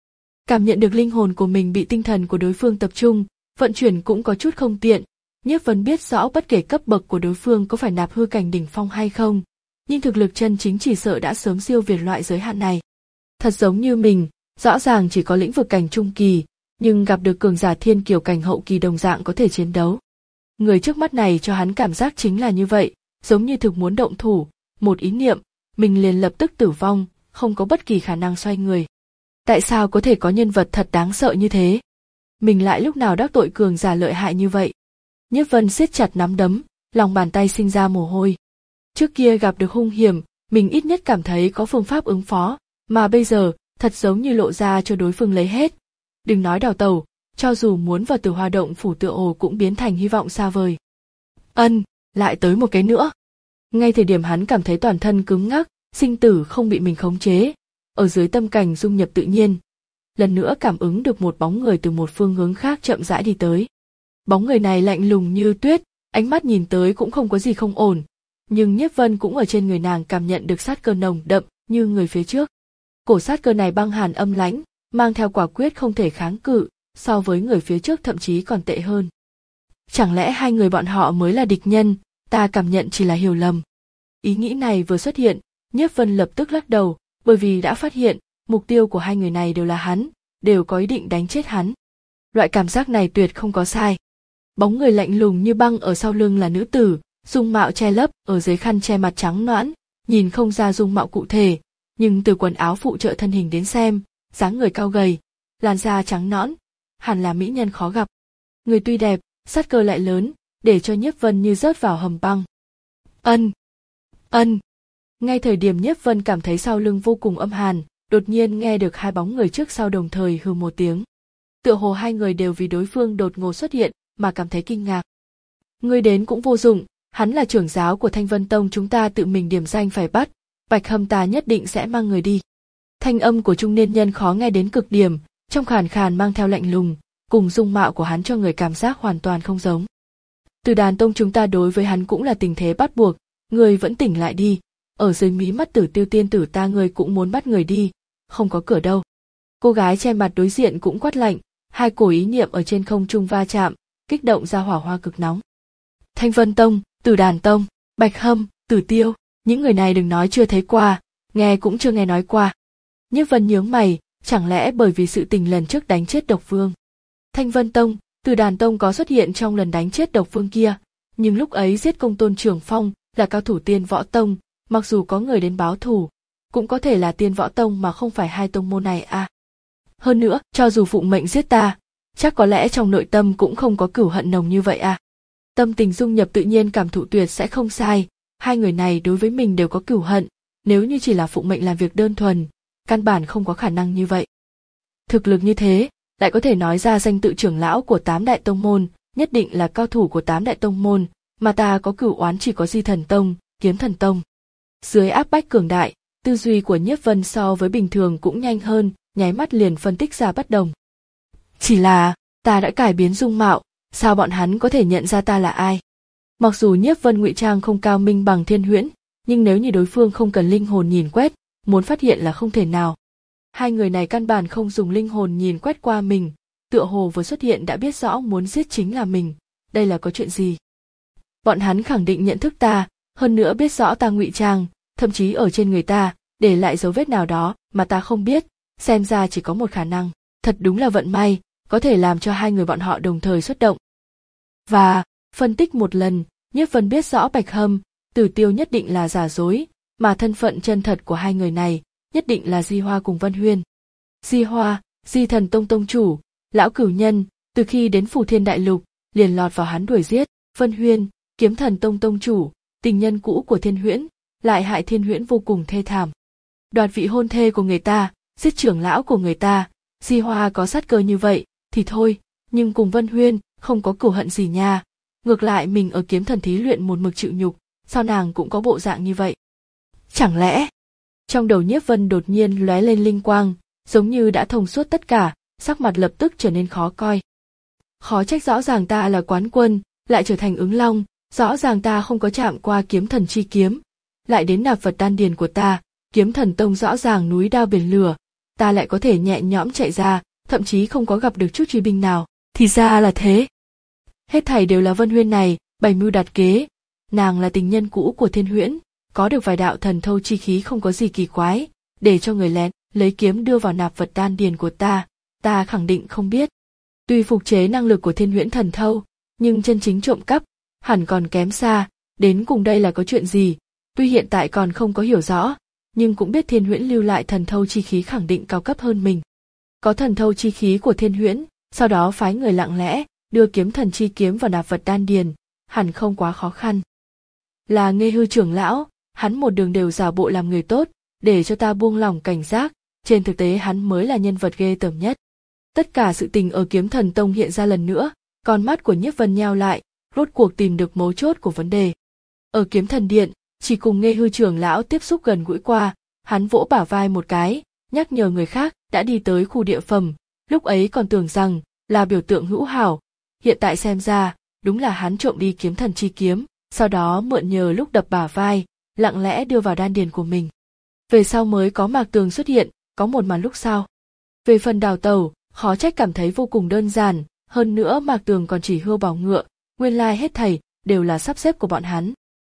Cảm nhận được linh hồn của mình bị tinh thần của đối phương tập trung, vận chuyển cũng có chút không tiện. Nhiếp Vân biết rõ bất kể cấp bậc của đối phương có phải nạp hư cảnh đỉnh phong hay không, nhưng thực lực chân chính chỉ sợ đã sớm siêu việt loại giới hạn này. Thật giống như mình, rõ ràng chỉ có lĩnh vực cảnh trung kỳ, nhưng gặp được cường giả thiên kiều cảnh hậu kỳ đồng dạng có thể chiến đấu. Người trước mắt này cho hắn cảm giác chính là như vậy, giống như thực muốn động thủ, một ý niệm, mình liền lập tức tử vong, không có bất kỳ khả năng xoay người. Tại sao có thể có nhân vật thật đáng sợ như thế? Mình lại lúc nào đắc tội cường giả lợi hại như vậy? Nhiếp Vân siết chặt nắm đấm, lòng bàn tay sinh ra mồ hôi. Trước kia gặp được hung hiểm, mình ít nhất cảm thấy có phương pháp ứng phó, mà bây giờ, thật giống như lộ ra cho đối phương lấy hết. Đừng nói đào tẩu, cho dù muốn vào Tử Hoa Động phủ tựa hồ cũng biến thành hy vọng xa vời. Ân, lại tới một cái nữa. Ngay thời điểm hắn cảm thấy toàn thân cứng ngắc, sinh tử không bị mình khống chế, ở dưới tâm cảnh dung nhập tự nhiên. Lần nữa cảm ứng được một bóng người từ một phương hướng khác chậm rãi đi tới. Bóng người này lạnh lùng như tuyết, ánh mắt nhìn tới cũng không có gì không ổn, nhưng Nhiếp Vân cũng ở trên người nàng cảm nhận được sát cơ nồng đậm như người phía trước. Cổ sát cơ này băng hàn âm lãnh, mang theo quả quyết không thể kháng cự, so với người phía trước thậm chí còn tệ hơn. Chẳng lẽ hai người bọn họ mới là địch nhân, ta cảm nhận chỉ là hiểu lầm. Ý nghĩ này vừa xuất hiện, Nhiếp Vân lập tức lắc đầu, bởi vì đã phát hiện, mục tiêu của hai người này đều là hắn, đều có ý định đánh chết hắn. Loại cảm giác này tuyệt không có sai. Bóng người lạnh lùng như băng ở sau lưng là nữ tử, dung mạo che lấp ở dưới khăn che mặt trắng nõn, nhìn không ra dung mạo cụ thể, nhưng từ quần áo phụ trợ thân hình đến xem, dáng người cao gầy, làn da trắng nõn, hẳn là mỹ nhân khó gặp. Người tuy đẹp, sát cơ lại lớn, để cho Nhiếp Vân như rớt vào hầm băng. Ân, ân. Ngay thời điểm Nhiếp Vân cảm thấy sau lưng vô cùng âm hàn, đột nhiên nghe được hai bóng người trước sau đồng thời hừ một tiếng. Tựa hồ hai người đều vì đối phương đột ngột xuất hiện mà cảm thấy kinh ngạc. Ngươi đến cũng vô dụng, hắn là trưởng giáo của Thanh Vân Tông, chúng ta tự mình điểm danh phải bắt, Bạch Hâm ta nhất định sẽ mang người đi. Thanh âm của trung niên nhân khó nghe đến cực điểm, trong khàn khàn mang theo lạnh lùng, cùng dung mạo của hắn cho người cảm giác hoàn toàn không giống. Từ Đàn Tông chúng ta đối với hắn cũng là tình thế bắt buộc, người vẫn tỉnh lại đi, ở dưới mí mắt Tử Tiêu tiên tử ta người cũng muốn bắt người đi, không có cửa đâu. Cô gái che mặt đối diện cũng quát lạnh, hai cổ ý niệm ở trên không trung va chạm, kích động ra hỏa hoa cực nóng. Thanh Vân Tông, Tử Đàn Tông, Bạch Hâm, Tử Tiêu, những người này đừng nói chưa thấy qua, nghe cũng chưa nghe nói qua. Nhiếp Vân nhướng mày, chẳng lẽ bởi vì sự tình lần trước đánh chết Độc Vương. Thanh Vân Tông, Tử Đàn Tông có xuất hiện trong lần đánh chết Độc Vương kia, nhưng lúc ấy giết Công Tôn Trường Phong là cao thủ Tiên Võ Tông, mặc dù có người đến báo thù, cũng có thể là Tiên Võ Tông mà không phải hai tông môn này à. Hơn nữa, cho dù phụng mệnh giết ta, chắc có lẽ trong nội tâm cũng không có cửu hận nồng như vậy à. Tâm tình dung nhập tự nhiên cảm thụ tuyệt sẽ không sai, hai người này đối với mình đều có cửu hận, nếu như chỉ là phụng mệnh làm việc đơn thuần, căn bản không có khả năng như vậy. Thực lực như thế, lại có thể nói ra danh tự trưởng lão của tám đại tông môn, nhất định là cao thủ của tám đại tông môn, mà ta có cửu oán chỉ có Di Thần Tông, Kiếm Thần Tông. Dưới áp bách cường đại, tư duy của Nhiếp Vân so với bình thường cũng nhanh hơn, nháy mắt liền phân tích ra bất đồng. Chỉ là, ta đã cải biến dung mạo, sao bọn hắn có thể nhận ra ta là ai? Mặc dù Nhiếp Vân ngụy trang không cao minh bằng Thiên Huyễn, nhưng nếu như đối phương không cần linh hồn nhìn quét, muốn phát hiện là không thể nào. Hai người này căn bản không dùng linh hồn nhìn quét qua mình, tựa hồ vừa xuất hiện đã biết rõ muốn giết chính là mình, đây là có chuyện gì? Bọn hắn khẳng định nhận thức ta, hơn nữa biết rõ ta ngụy trang, thậm chí ở trên người ta, để lại dấu vết nào đó mà ta không biết, xem ra chỉ có một khả năng, thật đúng là vận may, có thể làm cho hai người bọn họ đồng thời xuất động. Và, phân tích một lần, Nhiếp Vân biết rõ Bạch Hâm, Tử Tiêu nhất định là giả dối, mà thân phận chân thật của hai người này, nhất định là Di Hoa cùng Vân Huyên. Di Hoa, Di Thần Tông tông chủ, lão cửu nhân, từ khi đến Phù Thiên Đại Lục, liền lọt vào hắn đuổi giết. Vân Huyên, Kiếm Thần Tông tông chủ, tình nhân cũ của Thiên Huyễn, lại hại Thiên Huyễn vô cùng thê thảm. Đoạt vị hôn thê của người ta, giết trưởng lão của người ta, Di Hoa có sát cơ như vậy, thì thôi, nhưng cùng Vân Huyên, không có cửu hận gì nha. Ngược lại mình ở Kiếm Thần thí luyện một mực chịu nhục, sao nàng cũng có bộ dạng như vậy? Chẳng lẽ... Trong đầu Nhiếp Vân đột nhiên lóe lên linh quang, giống như đã thông suốt tất cả, sắc mặt lập tức trở nên khó coi. Khó trách rõ ràng ta là quán quân, lại trở thành ứng long, rõ ràng ta không có chạm qua Kiếm Thần chi kiếm, lại đến nạp vật đan điền của ta, Kiếm Thần Tông rõ ràng núi đao biển lửa, ta lại có thể nhẹ nhõm chạy ra, thậm chí không có gặp được chút truy binh nào. Thì ra là thế. Hết thảy đều là Vân Huyên này bày mưu đặt kế. Nàng là tình nhân cũ của Thiên Huyễn, có được vài đạo thần thâu chi khí không có gì kỳ quái, để cho người lén lấy kiếm đưa vào nạp vật đan điền của ta, ta khẳng định không biết. Tuy phục chế năng lực của Thiên Huyễn thần thâu, nhưng chân chính trộm cắp hẳn còn kém xa. Đến cùng đây là có chuyện gì, tuy hiện tại còn không có hiểu rõ, nhưng cũng biết Thiên Huyễn lưu lại thần thâu chi khí khẳng định cao cấp hơn mình. Có thần thâu chi khí của Thiên Huyễn, sau đó phái người lặng lẽ đưa kiếm thần chi kiếm vào nạp vật đan điền, hẳn không quá khó khăn. Là Nghê Hư trưởng lão, hắn một đường đều giả bộ làm người tốt, để cho ta buông lỏng cảnh giác, trên thực tế hắn mới là nhân vật ghê tởm nhất. Tất cả sự tình ở Kiếm Thần Tông hiện ra lần nữa, con mắt của Nhiếp Vân nheo lại, rốt cuộc tìm được mấu chốt của vấn đề. Ở Kiếm Thần Điện, chỉ cùng Nghê Hư trưởng lão tiếp xúc gần gũi qua, hắn vỗ bả vai một cái, nhắc nhở người khác đã đi tới khu địa phẩm, lúc ấy còn tưởng rằng là biểu tượng hữu hảo, hiện tại xem ra, đúng là hắn trộm đi kiếm thần chi kiếm, sau đó mượn nhờ lúc đập bả vai, lặng lẽ đưa vào đan điền của mình. Về sau mới có Mạc Tường xuất hiện, có một màn lúc sau. Về phần đào tẩu, khó trách cảm thấy vô cùng đơn giản, hơn nữa Mạc Tường còn chỉ hươu bảo ngựa, nguyên lai hết thảy đều là sắp xếp của bọn hắn.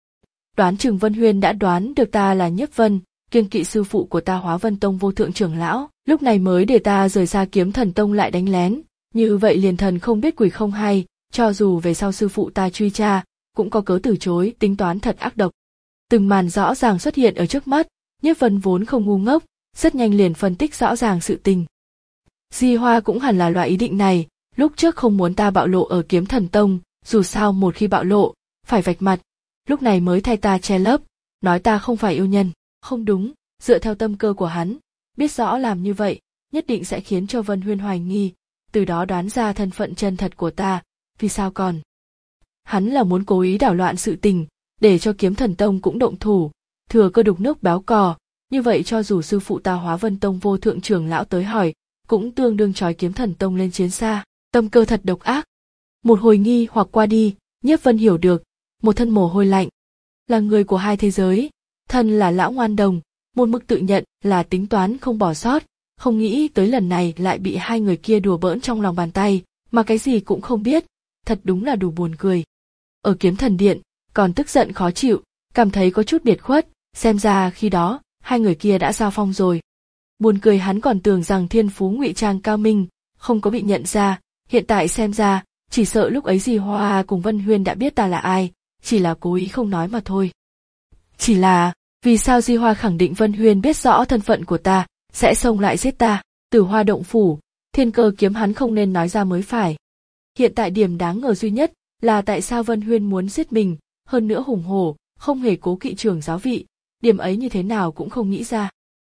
Đoán chừng Vân Huyên đã đoán được ta là Nhiếp Vân, kiêng kỵ sư phụ của ta Hóa Vân Tông vô thượng trưởng lão, lúc này mới để ta rời xa Kiếm Thần Tông lại đánh lén, như vậy liền thần không biết quỷ không hay, cho dù về sau sư phụ ta truy tra, cũng có cớ từ chối, tính toán thật ác độc. Từng màn rõ ràng xuất hiện ở trước mắt, Nhiếp Vân vốn không ngu ngốc, rất nhanh liền phân tích rõ ràng sự tình. Di Hoa cũng hẳn là loại ý định này, lúc trước không muốn ta bạo lộ ở Kiếm Thần Tông, dù sao một khi bạo lộ, phải vạch mặt, lúc này mới thay ta che lấp, nói ta không phải yêu nhân, không đúng, dựa theo tâm cơ của hắn, biết rõ làm như vậy, nhất định sẽ khiến cho Vân Huyên hoài nghi, từ đó đoán ra thân phận chân thật của ta, vì sao còn. Hắn là muốn cố ý đảo loạn sự tình, để cho Kiếm Thần Tông cũng động thủ, thừa cơ đục nước béo cò, như vậy cho dù sư phụ ta Hóa Vân Tông vô thượng trưởng lão tới hỏi, cũng tương đương trói Kiếm Thần Tông lên chiến xa, tâm cơ thật độc ác. Một hồi nghi hoặc qua đi, Nhiếp Vân hiểu được, một thân mồ hôi lạnh. Là người của hai thế giới, thân là lão ngoan đồng, một mực tự nhận là tính toán không bỏ sót, không nghĩ tới lần này lại bị hai người kia đùa bỡn trong lòng bàn tay, mà cái gì cũng không biết, thật đúng là đủ buồn cười. Ở Kiếm Thần Điện, còn tức giận khó chịu, cảm thấy có chút biệt khuất, xem ra khi đó, hai người kia đã giao phong rồi. Buồn cười hắn còn tưởng rằng thiên phú ngụy trang cao minh, không có bị nhận ra, hiện tại xem ra, chỉ sợ lúc ấy Di Hoa cùng Vân Huyên đã biết ta là ai, chỉ là cố ý không nói mà thôi. Chỉ là, vì sao Di Hoa khẳng định Vân Huyên biết rõ thân phận của ta, sẽ xông lại giết ta, Tử Hoa động phủ, thiên cơ kiếm hắn không nên nói ra mới phải. Hiện tại điểm đáng ngờ duy nhất là tại sao Vân Huyên muốn giết mình, hơn nữa hùng hổ, không hề cố kỵ trưởng giáo vị, điểm ấy như thế nào cũng không nghĩ ra.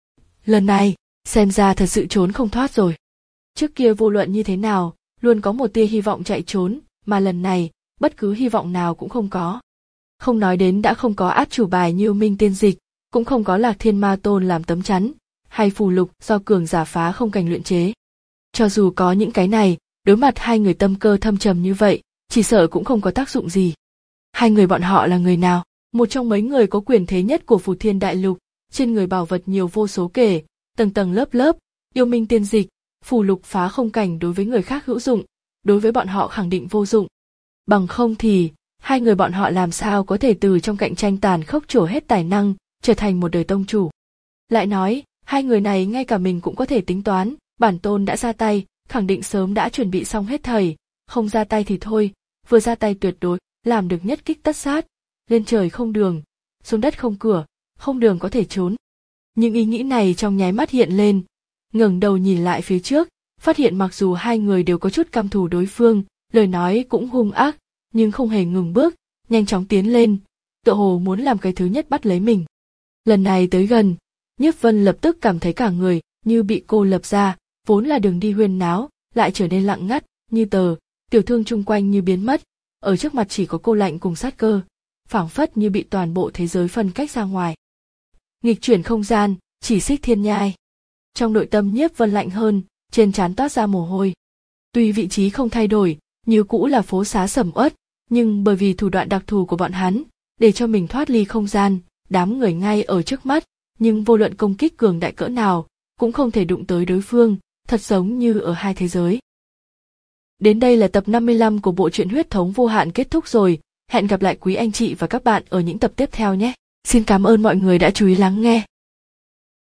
Lần này, xem ra thật sự trốn không thoát rồi. Trước kia vô luận như thế nào, luôn có một tia hy vọng chạy trốn, mà lần này, bất cứ hy vọng nào cũng không có. Không nói đến đã không có át chủ bài như Yêu Minh tiên dịch, cũng không có Lạc Thiên Ma Tôn làm tấm chắn, hay phù lục do cường giả phá không cảnh luyện chế. Cho dù có những cái này, đối mặt hai người tâm cơ thâm trầm như vậy, chỉ sợ cũng không có tác dụng gì. Hai người bọn họ là người nào? Một trong mấy người có quyền thế nhất của Phù Thiên Đại Lục, trên người bảo vật nhiều vô số kể, tầng tầng lớp lớp, Yêu Minh tiên dịch, phù lục phá không cảnh đối với người khác hữu dụng, đối với bọn họ khẳng định vô dụng. Bằng không thì, hai người bọn họ làm sao có thể từ trong cạnh tranh tàn khốc trổ hết tài năng, trở thành một đời tông chủ. Lại nói, hai người này ngay cả mình cũng có thể tính toán, bản tôn đã ra tay, khẳng định sớm đã chuẩn bị xong hết thảy, không ra tay thì thôi, vừa ra tay tuyệt đối, làm được nhất kích tất sát, lên trời không đường, xuống đất không cửa, không đường có thể trốn. Những ý nghĩ này trong nháy mắt hiện lên, ngẩng đầu nhìn lại phía trước, phát hiện mặc dù hai người đều có chút căm thù đối phương, lời nói cũng hung ác, nhưng không hề ngừng bước, nhanh chóng tiến lên, tựa hồ muốn làm cái thứ nhất bắt lấy mình. Lần này tới gần, Nhiếp Vân lập tức cảm thấy cả người như bị cô lập ra, vốn là đường đi huyên náo, lại trở nên lặng ngắt, như tờ, tiểu thương chung quanh như biến mất, ở trước mặt chỉ có cô lạnh cùng sát cơ, phảng phất như bị toàn bộ thế giới phân cách ra ngoài. Nghịch chuyển không gian, chỉ xích thiên nhai. Trong nội tâm Nhiếp Vân lạnh hơn, trên trán toát ra mồ hôi. Tuy vị trí không thay đổi, như cũ là phố xá sầm uất, nhưng bởi vì thủ đoạn đặc thù của bọn hắn, để cho mình thoát ly không gian, đám người ngay ở trước mắt, nhưng vô luận công kích cường đại cỡ nào, cũng không thể đụng tới đối phương, thật giống như ở hai thế giới. Đến đây là tập năm mươi lăm của bộ truyện Huyết thống vô hạn kết thúc rồi, hẹn gặp lại quý anh chị và các bạn ở những tập tiếp theo nhé. Xin cảm ơn mọi người đã chú ý lắng nghe.